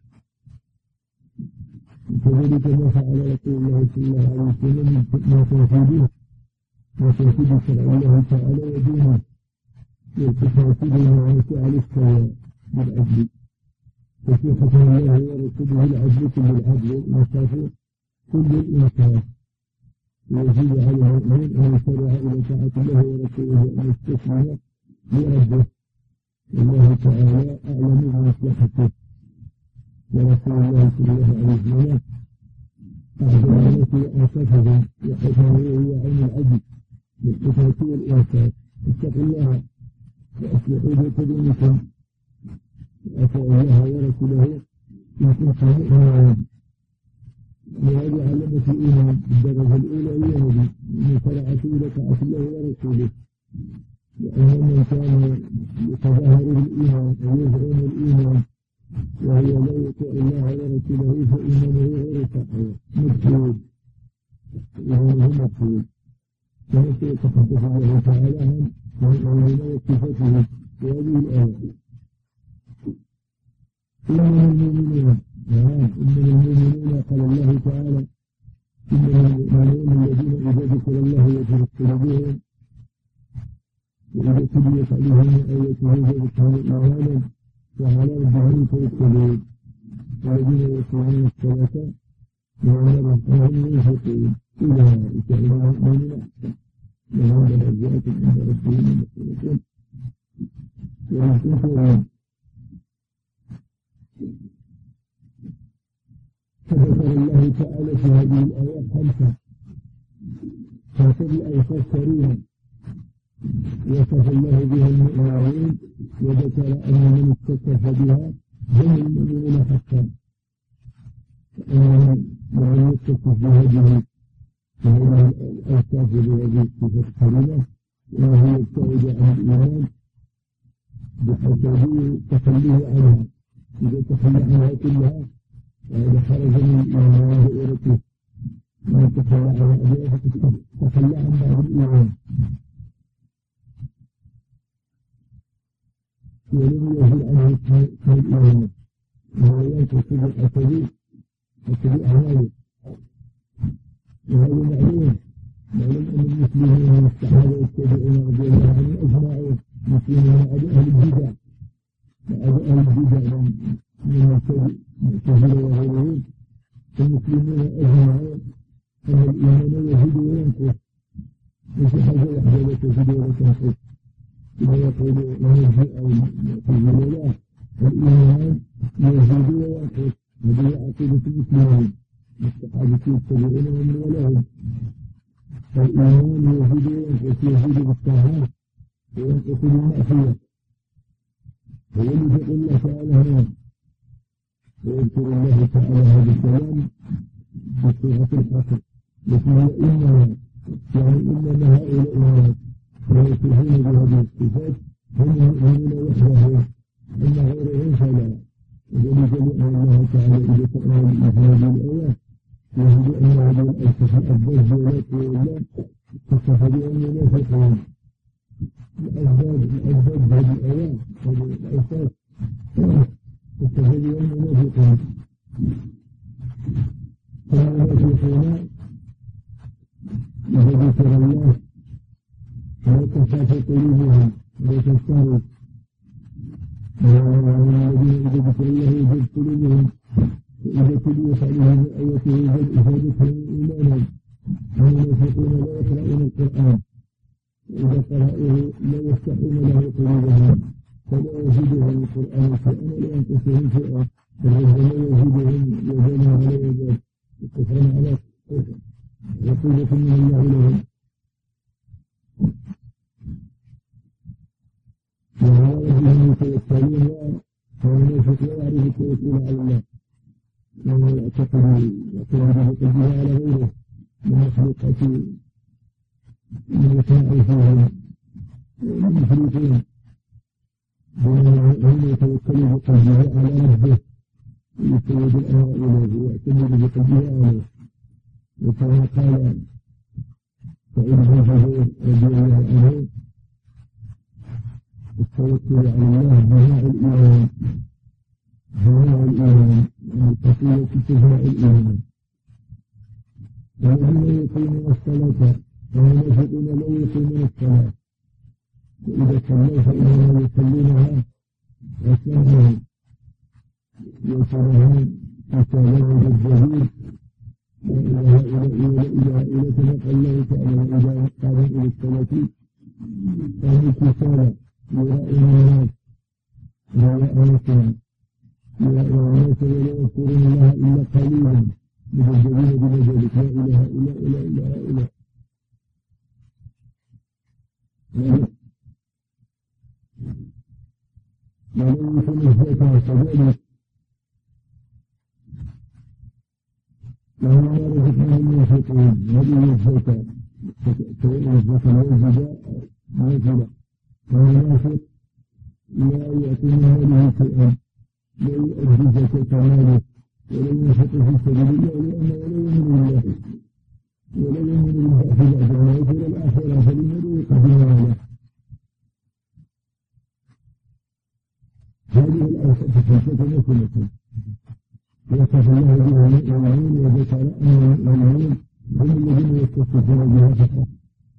كذلك ما فعل رسول الله صلى الله عليه وسلم ما تنفيذه ما تنفيذ شرع الله تعالى ودينه والتفاصيل المعاصي على السواء بالعدل وفي حكم الله ورسوله العدل كل العدل والإنصاف كل الإنصاف ويجب على المؤمن أن يسارع إلى طاعة الله ورسوله وأن يستسلم لربه والله تعالى أعلم بمصلحته ورسول الله صلى الله عليه وسلم أعظم الناس وأنصافهم وحكمه هو عين العدل بالصفات والإنصاف اتقوا الله وأصلحوا ذات بينكم وأطيعوا الله ورسوله إن كنتم مؤمنين وهذه علامة الإيمان الدرجة الأولى هي هذه المسارعة إلى طاعة الله ورسوله لأن من كان يتظاهر بالإيمان أو يزعم الإيمان وهو لا يطيع الله ورسوله فإيمانه غير صحيح مدخول وهو مدخول كما سيتحدث الله تعالى عن المؤمنين وصفاته في هذه الآية إنما المؤمنون إنما المؤمنون قال الله تعالى إنما المؤمنون الذين إذا ذكر الله وجلت قلوبهم وإذا تليت عليهم آياته زادتهم إيمانا وعلى ربهم يتوكلون والذين يقيمون الصلاة وعلى ربهم ينفقون أولئك هم المؤمنون لهم درجات عند ربهم مغفرة ورحمة. فذكر الله تعالى في هذه الآيات خمسة خمسة الأوصاف كريمة وصف الله بها المؤمنين وذكر أن من اتصف بها هم المؤمنون حقا ومن يتصف بهذه فهذه الأوصاف بهذه الصفات الكريمة وهي يبتعد عن الإيمان بحسب تخليه عنها إذا تخلى عنها كلها وإذا خرج من الإيمان بإرته ما تخلى عنها أبيها تخلى عن بعض الإيمان ولم يزل عنه اسم الإيمان وهو ينقص بالأسبيع أسبيع أعماله وهذا معلوم معلوم أن المسلمين من الصحابة والتابعين رضي الله عنهم أجمعين مسلمين أهل البدع أهل البدع من المعتزلة وغيرهم المسلمين أجمعين أن الإيمان يزيد وينقص وفي حاجة واحدة لا تزيد ولا تنقص كما يقول المرجئة والمعتزلة الإيمان يزيد وينقص هذه عقيدة المسلمين الصحابة يتبعون من ولهم فالإيمان يزيد وينقص يزيد بالطاعات وينقص بالمعصية ويلد الله تعالى هنا ويذكر الله تعالى هذا الكلام في صيغة الحصر التي هي إنما يعني إنما هؤلاء الناس ويصفون بهذه الصفات هم المؤمنون وحدهم أما غيرهم فلا وذلك لأن الله تعالى إذا قرأنا في هذه الآية يجب أن هذه الأوصاف الأفضل جلالة الله تصف بها المنافقون هذه الآيات هذه الأوصاف تستفيد المنافقين فالمنافقون إذا ذكر الله ويتخاف قلوبهم ويتستهرب والذين إذا ذكر الله يجد قلوبهم وإذا تليت عليهم آياته زادتهم إيمانا والمنافقون لا يقرؤون القرآن وإذا قرأوه لا يفتحون له قلوبهم فلا يزيدهم القرآن شيئا ولا ينقصهم شيئا فالرب لا يزيدهم يزال على يزال يكفرون على كفر وقوة من الله لهم وعلى ربهم يتوكلون فالمنافق لا يعرف التوكل على الله وهو يعتقد يعتقد بقلبه على غيره من مخلوقات من يتعرفون المشركين هم يتوكلوا بقلبه على ربه يستوجب الأمر إليه ويعتمد بقلبه عليه وكما قال سعيد بن جبير رضي الله عنه التوكل على الله بناء الإيمان بناء الإيمان يعني التقوى تشبع الإيمان والذين يقيمون الصلاة والمنافقون لا يقيمون الصلاة وإذا صلوا فإنهم يصلونها وسلمهم يصلون كسالهم الجديد وإلى هؤلاء إلى هؤلاء كما قال الله تعالى وإذا قاموا إلى الصلاة فهم كسالى يراءون الناس رياء نفسهم يراءون الناس ولا يذكرون الله إلا قليلا مجددين بمجالك لا إله إلا إلا إلا إلا ولم يكن الزكاة كذلك وهم رزقناهم ينفقون هذه الزكاة سواء الزكاة والجزاء نافلة والمنافق لا يأتي من ماله شيئا لا يؤدي زكاة ماله ولا ينفق في سبيل الله لأنه لا يؤمن بالله ولا يؤمن بالبعث بعد الموت ولا الآخرة فلماذا يقدم ماله هذه الأوصاف الخمسة مثلة وصف الله بها المؤمنين وذكر أن المؤمنين هم الذين يتصفون بها فقط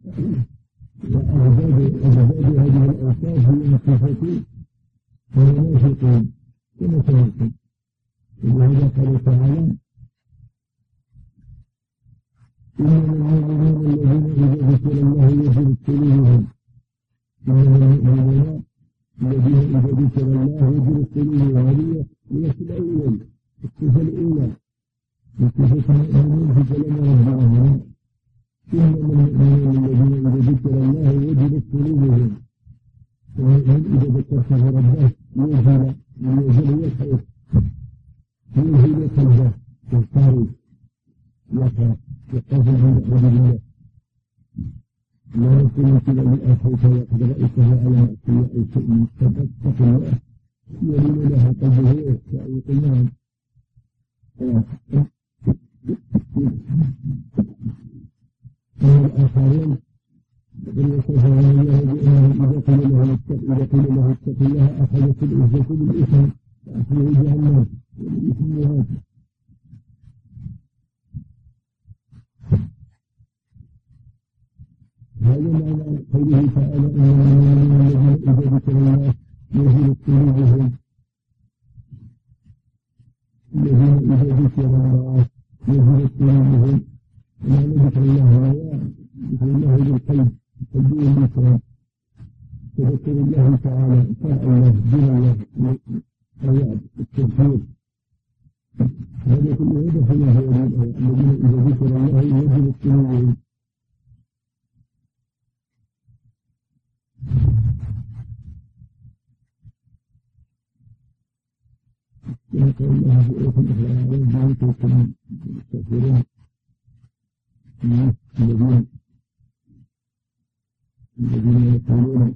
وأعداد أعداد هذه الأوصاف هي مخافة والمنافقين كمثلكم ولهذا قال تعالى إنما المؤمنون الذين إذا ذكر الله وجلت قلوبهم إنما المؤمنون الذين إذا ذكر الله وجلت قلوبهم هذه هي الأول الصفة الأولى وصفة المؤمنين في كلام ربنا إنما المؤمنون الذين إذا ذكر الله وجلت قلوبهم وهم إذا ذكرت ربه يوجل يوجل يخاف يوجل قلبه يضطرب يخاف يخاف عند الله لا يكون كلا لأخيك يقدر إسها على مأسية أي شيء من تتق الله يلين لها قلبه يقول نعم والآخرين يقول عن الله بأنهم إذا قيل له اتق إذا قيل له اتق الله أخذت العزة بالإثم فأخذه جهنم والإثم هذا هذا معنى قوله تعالى إنما المؤمنون الذين إذا ذكر الله وجلت قلوبهم الذين إذا ذكر الله وجلت قلوبهم معنى ذكر الله هو ذكر الله بالقلب قلبه المكرم تذكر الله تعالى طاعة الله دين الله الرياض التذكير هذا كله هذا فلا هو الذين إذا ذكر الله وجلت قلوبهم يقول الله في آية أخرى أعوذ بك من الكافرين الذين الذين يقولون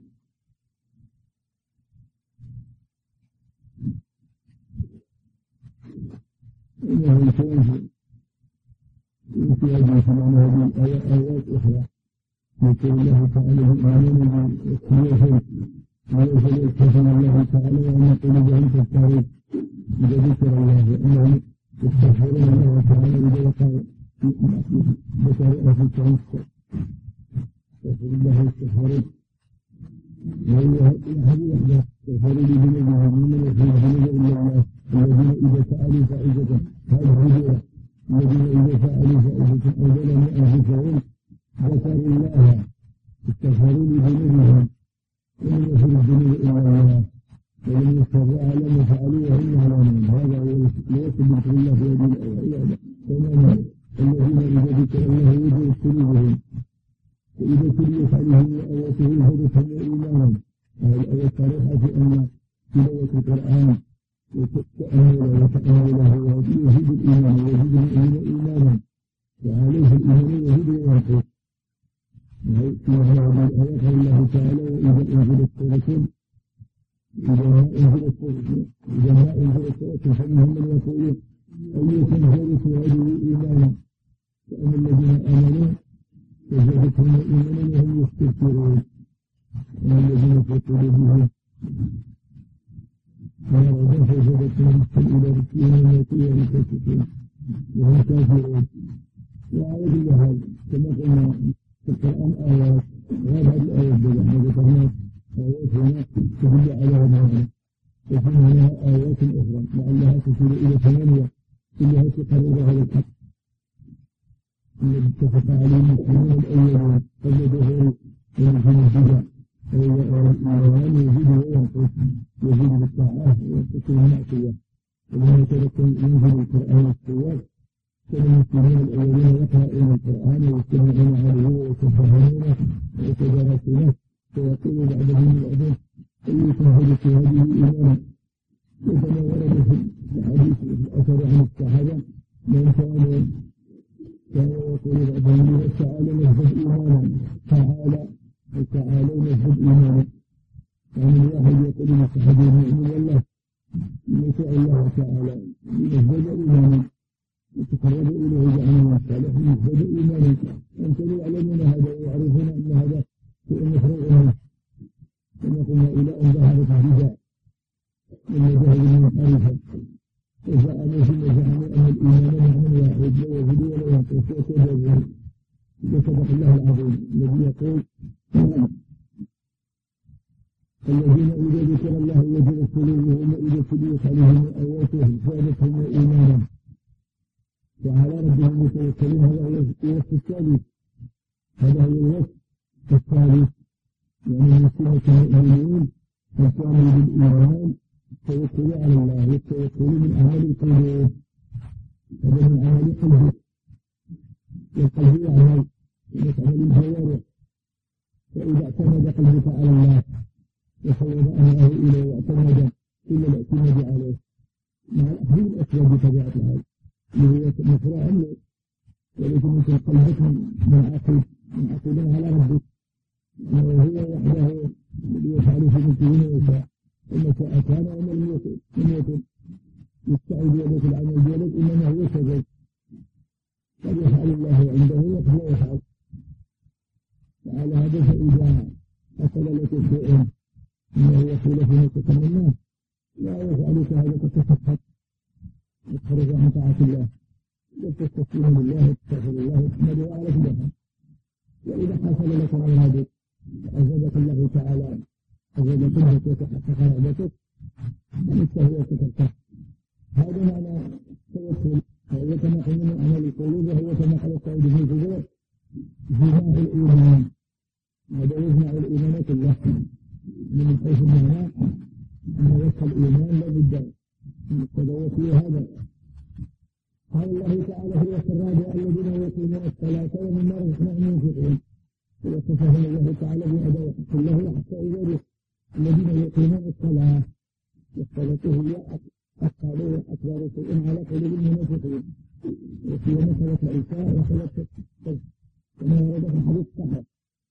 إنه كان في هذه معنى هذه آيات أخرى يقول الله تعالى بالآمين بالسيئة ولا وليس للحكم الله تعالى وأن قلوبهم تستهرب إذا ذكر الله وأنهم يستغفرون الله تعالى إذا وقع ذكر في التوسل يقول الله يستغفرون وهو أحد وحده يغفروا لذنوبهم ومن يغفر الذنوب إلا الله الذين إذا فعلوا فائدة هذه هجرة الذين إذا فعلوا فائدة أو ظلموا أنفسهم ذكروا الله استغفروا لذنوبهم ومن يغفر الذنوب إلا الله ومن يصر على ما فعلوا وهم يعلمون هذا هو الوصف بذكر الله في هذه الآية تماما الذين إذا ذكر الله وجهت قلوبهم وإذا تليت عليهم آياته هدتهم وإيمانا الآية صريحة في أن تلاوة القرآن وتأمله وتأمله يزيد الإيمان ويزيد المؤمن إيمانا وعليه الإيمان يزيد وينقص في هذه الآيات الله تعالى وإذا أنزلت سورة إذا ما أنزلت سورة إذا ما أنزلت سورة فمنهم من يقول أيكم زادت هذه إيمانا فأما الذين آمنوا فزادتهم إيمانا وهم يستبشرون والذين في قلوبهم مرض فزادتهم إلى ركبهم يأتون بكفرهم وهم كافرون وعلى كل حال كما قلنا في القرآن آيات غير هذه الآيات بل ذكرنا آيات هنا تدل على هذا وفي هنا آيات أخرى لعلها تشير إلى ثمانية كلها تقرر هذا الحق الذي اتفق عليه المسلمون الأولون قبل ظهور ونزول البدع والإيمان يزيد وينقص يزيد بالطاعات وينقص بالمعصية ولما ترك ينزل القرآن الصواب كان المسلمين الأولين يقرؤون القرآن ويستمعون عليه ويتفهمونه ويتدارسونه فيقول بعضهم لبعضهم أيكم هدت هذه إيمانا وكما ورد في الحديث في الأثر عن الصحابة من كان كان يقول بعضهم تعالى نهبط إيمانا تعالى تعالوا نهبط إيمانا يعني الواحد يقول للصحابي المؤمن والله يطيع الله تعالى نهبط إيمانا يتقرب إليه بعمل الصالح يزداد إيمانا أنتم يعلمون هذا ويعرفون أن هذا شيء مشروع منه كما قلنا إلى أن ظهرت البدع من مذاهب منحرفة وزعموا ثم زعموا أن الإيمان معنى واحد لا يزيد ولا ينقص وكذا وصدق الله العظيم الذي يقول الذين إذا ذكر الله وجلت قلوبهم وإذا تليت عليهم آياته زادتهم إيمانا وعلى ربهم يتوكلون هذا هو الوصف الثالث هذا هو الوصف الثالث يعني من سنة المؤمنين الكامل بالإيمان التوكل على الله والتوكل من أعمال القلوب هذا من أعمال قلبه والقلب يعمل ويتعمل الجوارح فإذا اعتمد قلبك على الله وفوض أمره إليه واعتمد إلا الاعتماد عليه مع الأخذ الأسباب بطبيعة الحال اللي هي مشروع عنه ولكن يمكن قلبك منعقد منعقدا على ربك وهو وحده الذي يفعل في ملكه ما يشاء إن شاء كان ومن لم يكن يستعد يدك العمل بيدك إنما هو سبب قد يفعل الله عنده وقد لا يفعل وعلى هذا فإذا حصل لك شيء إنه يقول في نفسك من الناس لا يفعلك هذا تتسخط وتخرج عن طاعة الله وتستسلم لله وتستغفر الله وتحمده على كل حال وإذا حصل لك غير هذا أزادك الله تعالى أزاد قلبك وتحقق رغبتك فمستهوى تتركه هذا معنى توكل وهو كما قلنا من أعمال القلوب وهو كما قال السعيد بن جبير جماع الإيمان هذا يجمع الإيمان كله من حيث المعنى أن وصف الإيمان لا بد من التذوق فيه هذا قال الله تعالى في الوصف الرابع الذين يقيمون الصلاة ومما رزقناهم ينفقون ووصفهم الله تعالى بأداء حق الله حتى عباده الذين يقيمون الصلاة والصلاة هي أثقل أكبر شيء على قلوب المنافقين وفي مسألة عيسى وصلاة كما ورد في حديث صحيح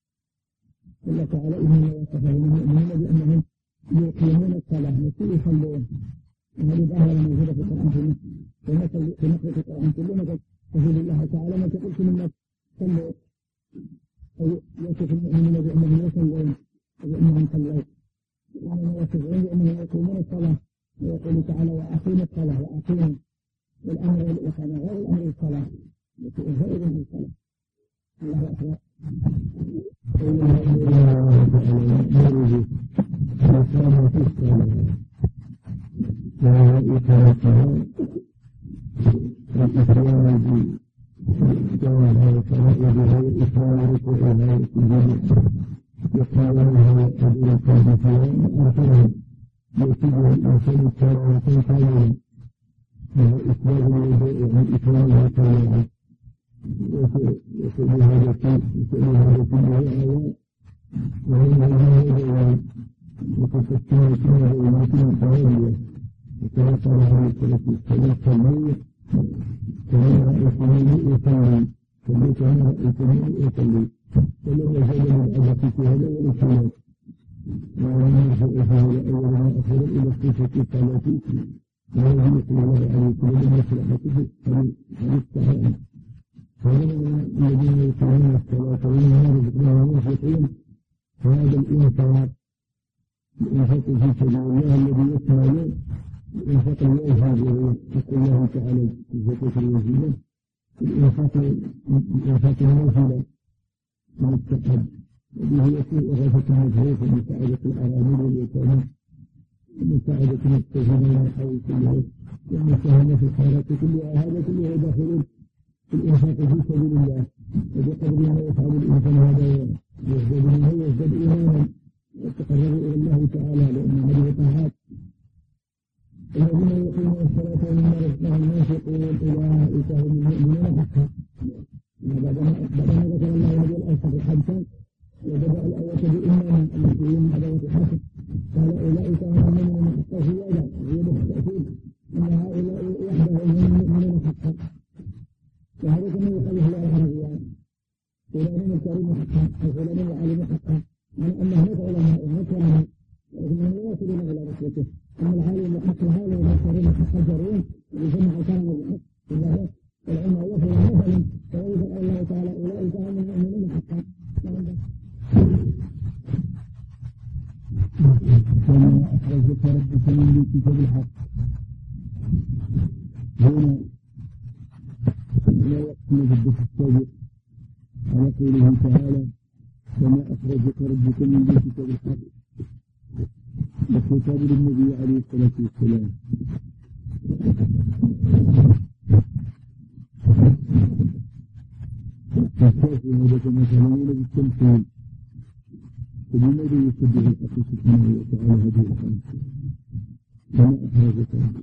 قال تعالى إنما وصفهم المؤمنين بأنهم يقيمون الصلاة نسوا يصلون وهذه ظاهرة موجودة في القرآن في نقرة القرآن كلنا تقول الله تعالى ما تقولش للناس صلوا أو يصف المؤمنين بأنهم يصلون وبأنهم صلوا إنما يصفون بأنهم يقيمون الصلاة ويقول تعالى وأقيموا الصلاة وأقيموا الأمر والإقامة غير الأمر بالصلاة غير من الصلاة. الله أكبر. وهو إقامتها والإفراد بجوابها وفرائضها وإقامة ركوعها وسجودها يقال له أبو القادسية آخرهم يأتيه الإنسان الشرع كاملا وهو إسلام الوضوء والإكرام والطاعة يسأل هذا الشيء يسأل هذا كله وهو هذا وتفكر فيه ويمكن التعالي وتوقع على الثلاثة الثلاثة المية كما يصلي يصلي كما كان يصلي يصلي فلو يزال من أجل في هذا والإسلام وأنا أفعله أولا وأخيرا إلى الصفة الثلاثة وهذا يقول الله عليه وسلم مصلحته فللتعالي فهنا الذين يقيمون الصلاة ومنها رزقناهم ينفقون فهذا الإنفاق الإنفاق في سبيل الله الذي يشمل الإنفاق الواجب وحق الله تعالى في الزكاة الواجبة الإنفاق الإنفاق النافلة المستحب وبه يكون إغاثة مجهوف ومساعدة الأرامل واليتامى ومساعدة المستهزئين والحول كلها والمساهمة في الخيرات كلها هذا كله داخل في الإنفاق في سبيل الله وبقدر ما يفعل الإنسان هذا يزداد منه يزداد إيمانا ويتقرب إلى الله تعالى لأن هذه طاعات. الذين يقيمون الصلاة ومما رزقناهم ينفقون أولئك هم المؤمنون حقا. بعدما ذكر الله هذه الآية الخمسة وبدأ الآية بإيمان التي هي من أدوات الحسن قال أولئك هم المؤمنون حقا زيادة زيادة التأكيد أن هؤلاء وحدهم هم المؤمنون حقا. وهذا كما يقال له العربيان فلان الكريم حقا أو فلان العالم حقا يعني أن هناك علماء وهناك علماء لكنهم لا يصلون إلى رتبته أما العالم الحق هذا والكريم حقا جرون ويجمع كلام الحق إذا العلم يفعل مثلا فيقول الله تعالى أولئك هم المؤمنون حقا. كما أخرجك ربك من كتاب الحق هنا لا يقسم بالدف السابق على قوله تعالى كما أخرجك ربك من كتاب الحق والخطاب للنبي عليه الصلاة والسلام. فالشافعي هذا كما تعلمون بالتمثيل فبماذا يشبه الحق سبحانه وتعالى هذه الخمس كما أخرجك ربك.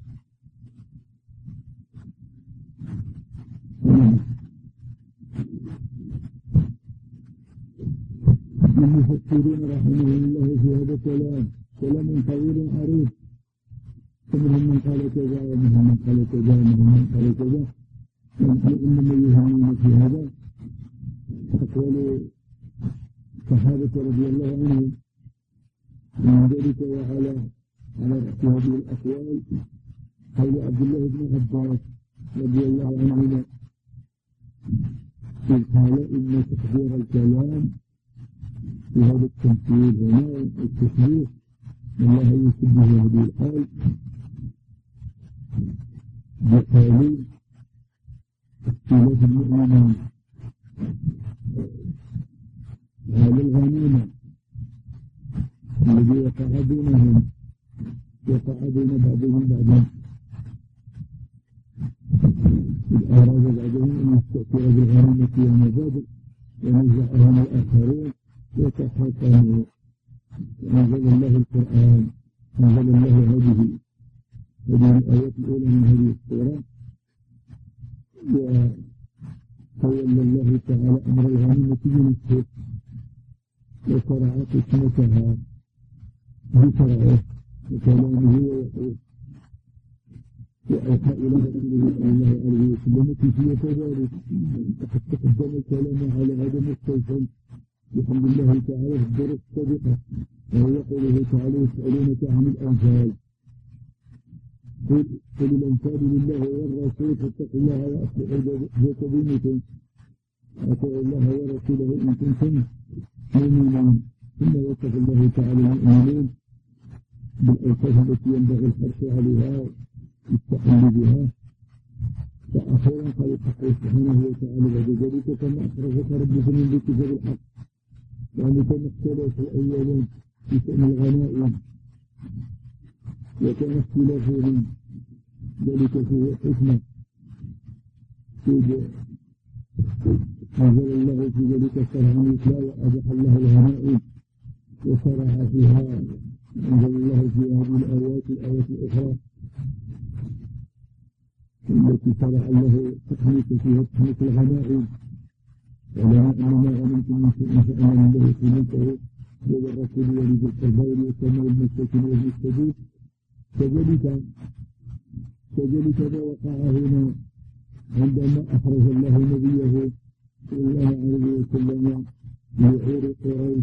المفسرين رحمهم الله في هذا الكلام كلام طويل عريض فمنهم من قال كذا ومنهم من قال كذا ومنهم من قال كذا إنما يهمون في هذا أقوال الصحابة رضي الله عنهم من ذلك وعلى على رأس هذه الأقوال قول عبد الله بن عباس رضي الله عنهما قال إن تقدير الكلام في هذا التمثيل هنا التشبيه والله يشبه هذه الحال بقال اختلاف المؤمنين هذا الغنيمة الذي يقع بينهم يقع بين بعضهم بعضا إذ أراد بعضهم أن يستأثر بالغنيمة يوم بدر ونزعهم الآخرين يتحاكموا وأنزل الله القرآن أنزل الله هذه هذه الآيات الأولى من هذه السورة وتولى الله تعالى أمر الغنيمة بنصفه وشرع قسمتها بشرعه وكلامه ويحييه وأوحى إلى رسوله صلى الله عليه وسلم كيفية ذلك وقد تقدم الكلام على هذا المستوفى بحمد الله تعالى في الدرس السابقة وهو قوله تعالى يسألونك عن الأنفال قل الأنفال لله والرسول فاتقوا الله وأصلحوا ذات بينكم أطيعوا الله ورسوله إن كنتم مؤمنين ثم يتق الله تعالى المؤمنين بالأوصاف التي ينبغي الحرص عليها والتحلي بها. فأخيرا قال الحق سبحانه وتعالى بعد ذلك كما أخرجك ربك من بيتك بالحق، يعني كما اختلفوا أولا في شأن الغنائم وكان اختلافهم ذلك فيه حكمة، أنزل الله في ذلك شرعا يتلى وأباح الله الغنائم وشرع فيها، أنزل الله في هذه الآيات الآيات الأخرى التي شرع الله تحنيك فيها تحنيك الغنائم، ولما أنما غنمتم من شيء فأن الله خليته وللرسول ولذي القربى واليتامى والمساكين وابن السبيل. كذلك كذلك ما وقع هنا عندما أخرج الله نبيه صلى الله عليه وسلم لعير قريش،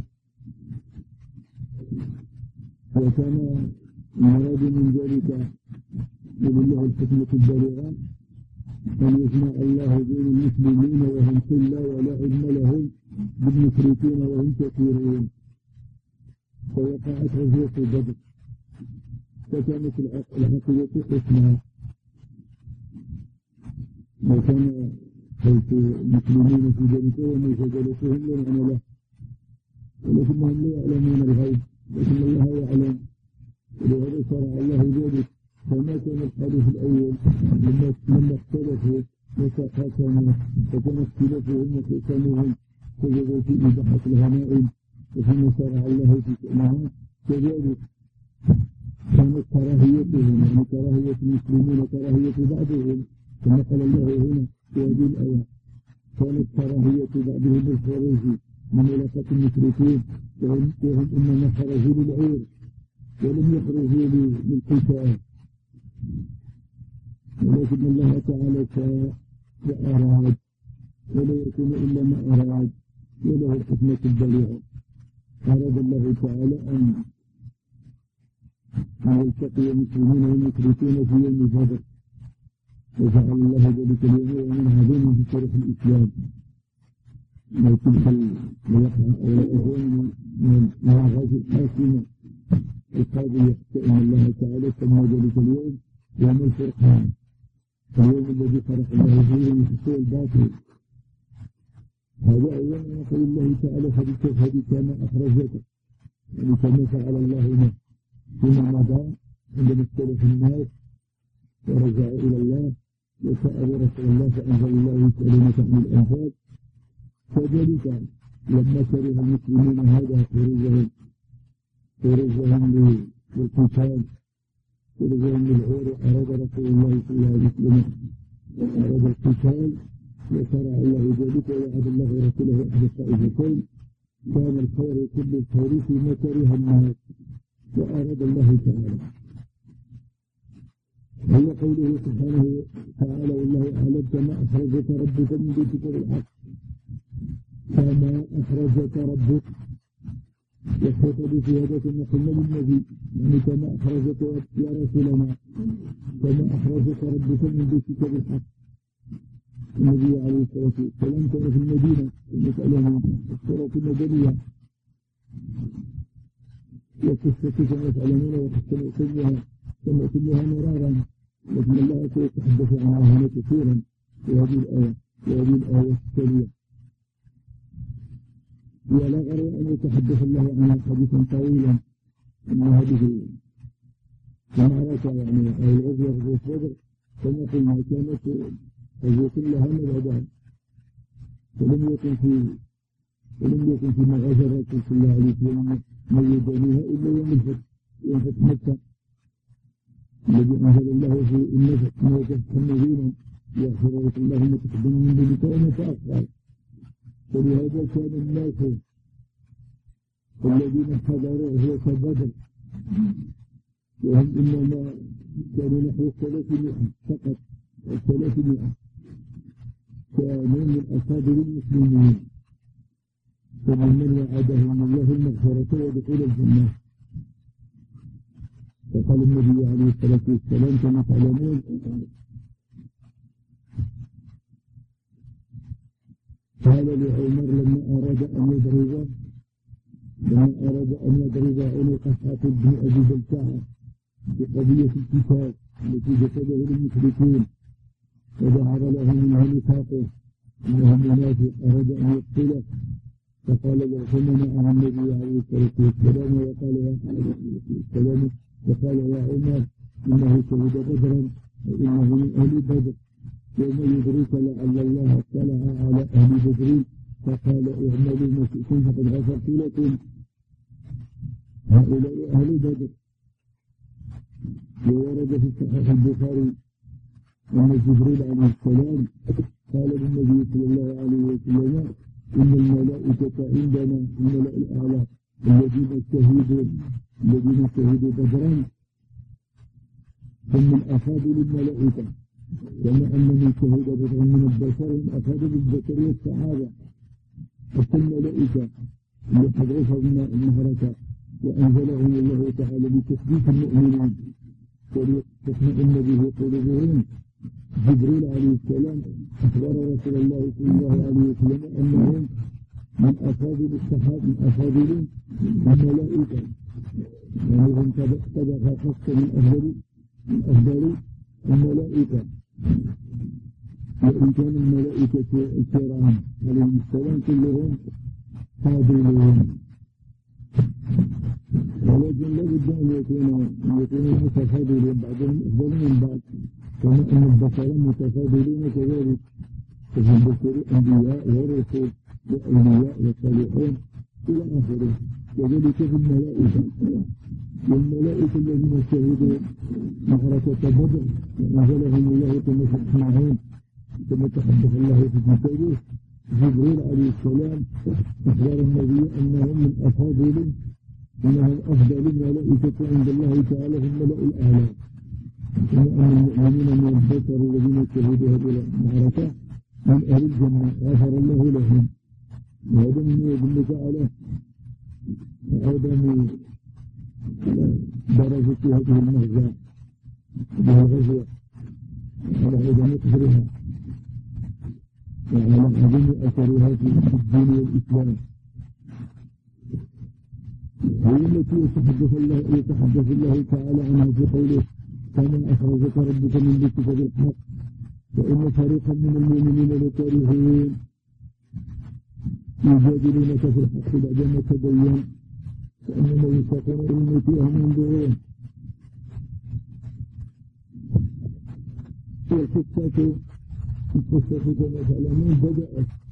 وكان المراد من ذلك وبالله الحكمة البالغة أن يجمع الله بين المسلمين وهم قلة ولا علم لهم بالمشركين وهم كثيرون. فوقعت غزوة بدر فكانت العقيدة حسنى، وكان حيث المسلمين في ذلك ومجادلتهم لا معنى له، ولكنهم لا يعلمون الغيب لكن الله يعلم، ولهذا شرع الله ذلك. فما كان الحديث الأول لما لما اختلفوا وتقاسموا وكان اختلافهم وتقاسمهم فجدوا في إباحة الغنائم وثم شرع الله في شأنها. كذلك كانت كراهيتهم، يعني كراهية المسلمين وكراهية بعضهم كما قال الله هنا في هذه الآية، كانت كراهية بعضهم بالخروج من ملاقاة المشركين وهم إنما خرجوا للعير ولم يخرجوا للقتال، ولكن الله تعالى شاء وأراد ولا يكون إلا ما أراد وله الحكمة البالغة. أراد الله تعالى أن يلتقي المسلمين والمشركين في يوم بدر، وجعل الله ذلك اليوم ومن عظيم في تاريخ الإسلام، وتلك الأيام من الأغاث الحاكمة القاضية كأن الله تعالى سمى ذلك اليوم يوم الفرقان، اليوم الذي فرق الله فيه الحق والباطل. هذا أيام نقول الله تعالى هذه كما أخرجته، يعني كما فعل الله فيما مضى عندما اختلف الناس ورجعوا إلى الله وسألوا رسول الله فأنزل الله يسألونك عن الأنفال. كذلك لما كره المسلمين هذا خروجهم خروجهم للقتال خروجهم للعير، أراد رسول الله صلى الله عليه وسلم أراد القتال وشرع الله ذلك ووعد الله رسوله أحد الطائفتين. كان الخير كل الخير فيما كره الناس وأراد الله تعالى. هي قوله سبحانه وتعالى والله أعلم كما أخرجك ربك من بيتك بالحق، كما أخرجك ربك يخاطب في هذا كما قلنا للنبي، يعني كما أخرجك يا رسولنا كما أخرجك ربك من بيتك بالحق. النبي عليه الصلاة والسلام كان في المدينة المسألة الصورة المدنية وقصة كما تعلمون وقصة كلها كما كلها مرارا، لكن الله سيتحدث عنها هنا كثيرا في هذه الآية في هذه الآية التالية. ولا غير أن يتحدث الله عنها حديثا طويلا، أن هذه المعركة يعني أو الغزوة غزوة بدر كما قلنا كانت غزوة لها مبعدان، ولم يكن في ولم يكن في مغازى الرسول صلى الله عليه وسلم ميدانها إلا يوم الفتح، يوم فتح مكة الذي أنزل الله في النفس ما فتح مبينا يغفر لك الله ما تقدم من ذنبك وما تأخر. ولهذا كان الناس الذين حضروا غزوة بدر وهم إنما كانوا نحو ثلاثمائة فقط، ثلاثمائة كانوا من أصابر المسلمين، فمن وعدهم الله المغفرة ودخول الجنة. فقال النبي عليه الصلاة والسلام كما تعلمون قال لعمر لما أراد أن يضرب لما أراد أن يضرب عنق حافظ بن أبي بلتعة بقضية الكتاب التي كتبه للمشركين وظهر له منها نفاقه أنه منافق أراد أن يقتله فقال له فمنعه النبي عليه الصلاة والسلام وقال يا السلام وقال يا عمر إنه شهد بدرا وإنه من أهل بدر يوم يدرك لعل الله اطلع على أهل بدر فقال اعملوا ما شئتم فقد غفرت لكم هؤلاء أهل بدر. وورد في صحيح البخاري أن جبريل عليه السلام قال للنبي صلى الله عليه وسلم إن الملائكة عندنا الملأ الأعلى الذين شهدوا الذين شهدوا بدرا هم من أفاضل الملائكة كما أن من شهد بدرا من البشر هم أفاضل البشر والصحابة حتى الملائكة اللي حضروا من المهركة وأنزلهم الله تعالى بتثبيت المؤمنين وليطمئن به قلوبهم. جبريل عليه السلام أخبر رسول الله صلى الله عليه وسلم أنهم من أفاضل الصحابة من أفاضل الملائكة يعني هم طبقة خاصة من أفضل من أفضل الملائكة. وإن كان الملائكة الكرام عليهم السلام كلهم فاضلون ولكن لا بد أن يكونوا يكونوا متفاضلين بعضهم أفضل من بعض كما أن البشر متفاضلون كذلك فهم البشر أنبياء ورسل وأولياء وصالحون إلى آخره. وذلك في الملائكة والملائكة الذين شهدوا معركة بدر وأنزلهم الله كما تسمعون كما تحدث الله في كتابه. جبريل عليه السلام أخبر النبي أنهم من أفاضل إنهم أفضل الملائكة عند الله تعالى في الملأ الأعلى كما أن المؤمنين من البشر الذين شهدوا هذه المعركة من أهل الجنة غفر الله لهم. وهذا مما يدلك على عدم درجة هذه المغزى هذه الغزوة على عدم قدرها وعلى عدم أثرها في الدين والإسلام. هي التي يتحدث الله يتحدث الله تعالى عنها في قوله كما أخرجك ربك من بيتك بالحق وإن فريقا من المؤمنين لكارهون يجادلونك في الحق بعدما تبين فإنما يساقون إلى الموت وهم ينظرون. والقصة القصة كما تعلمون بدأت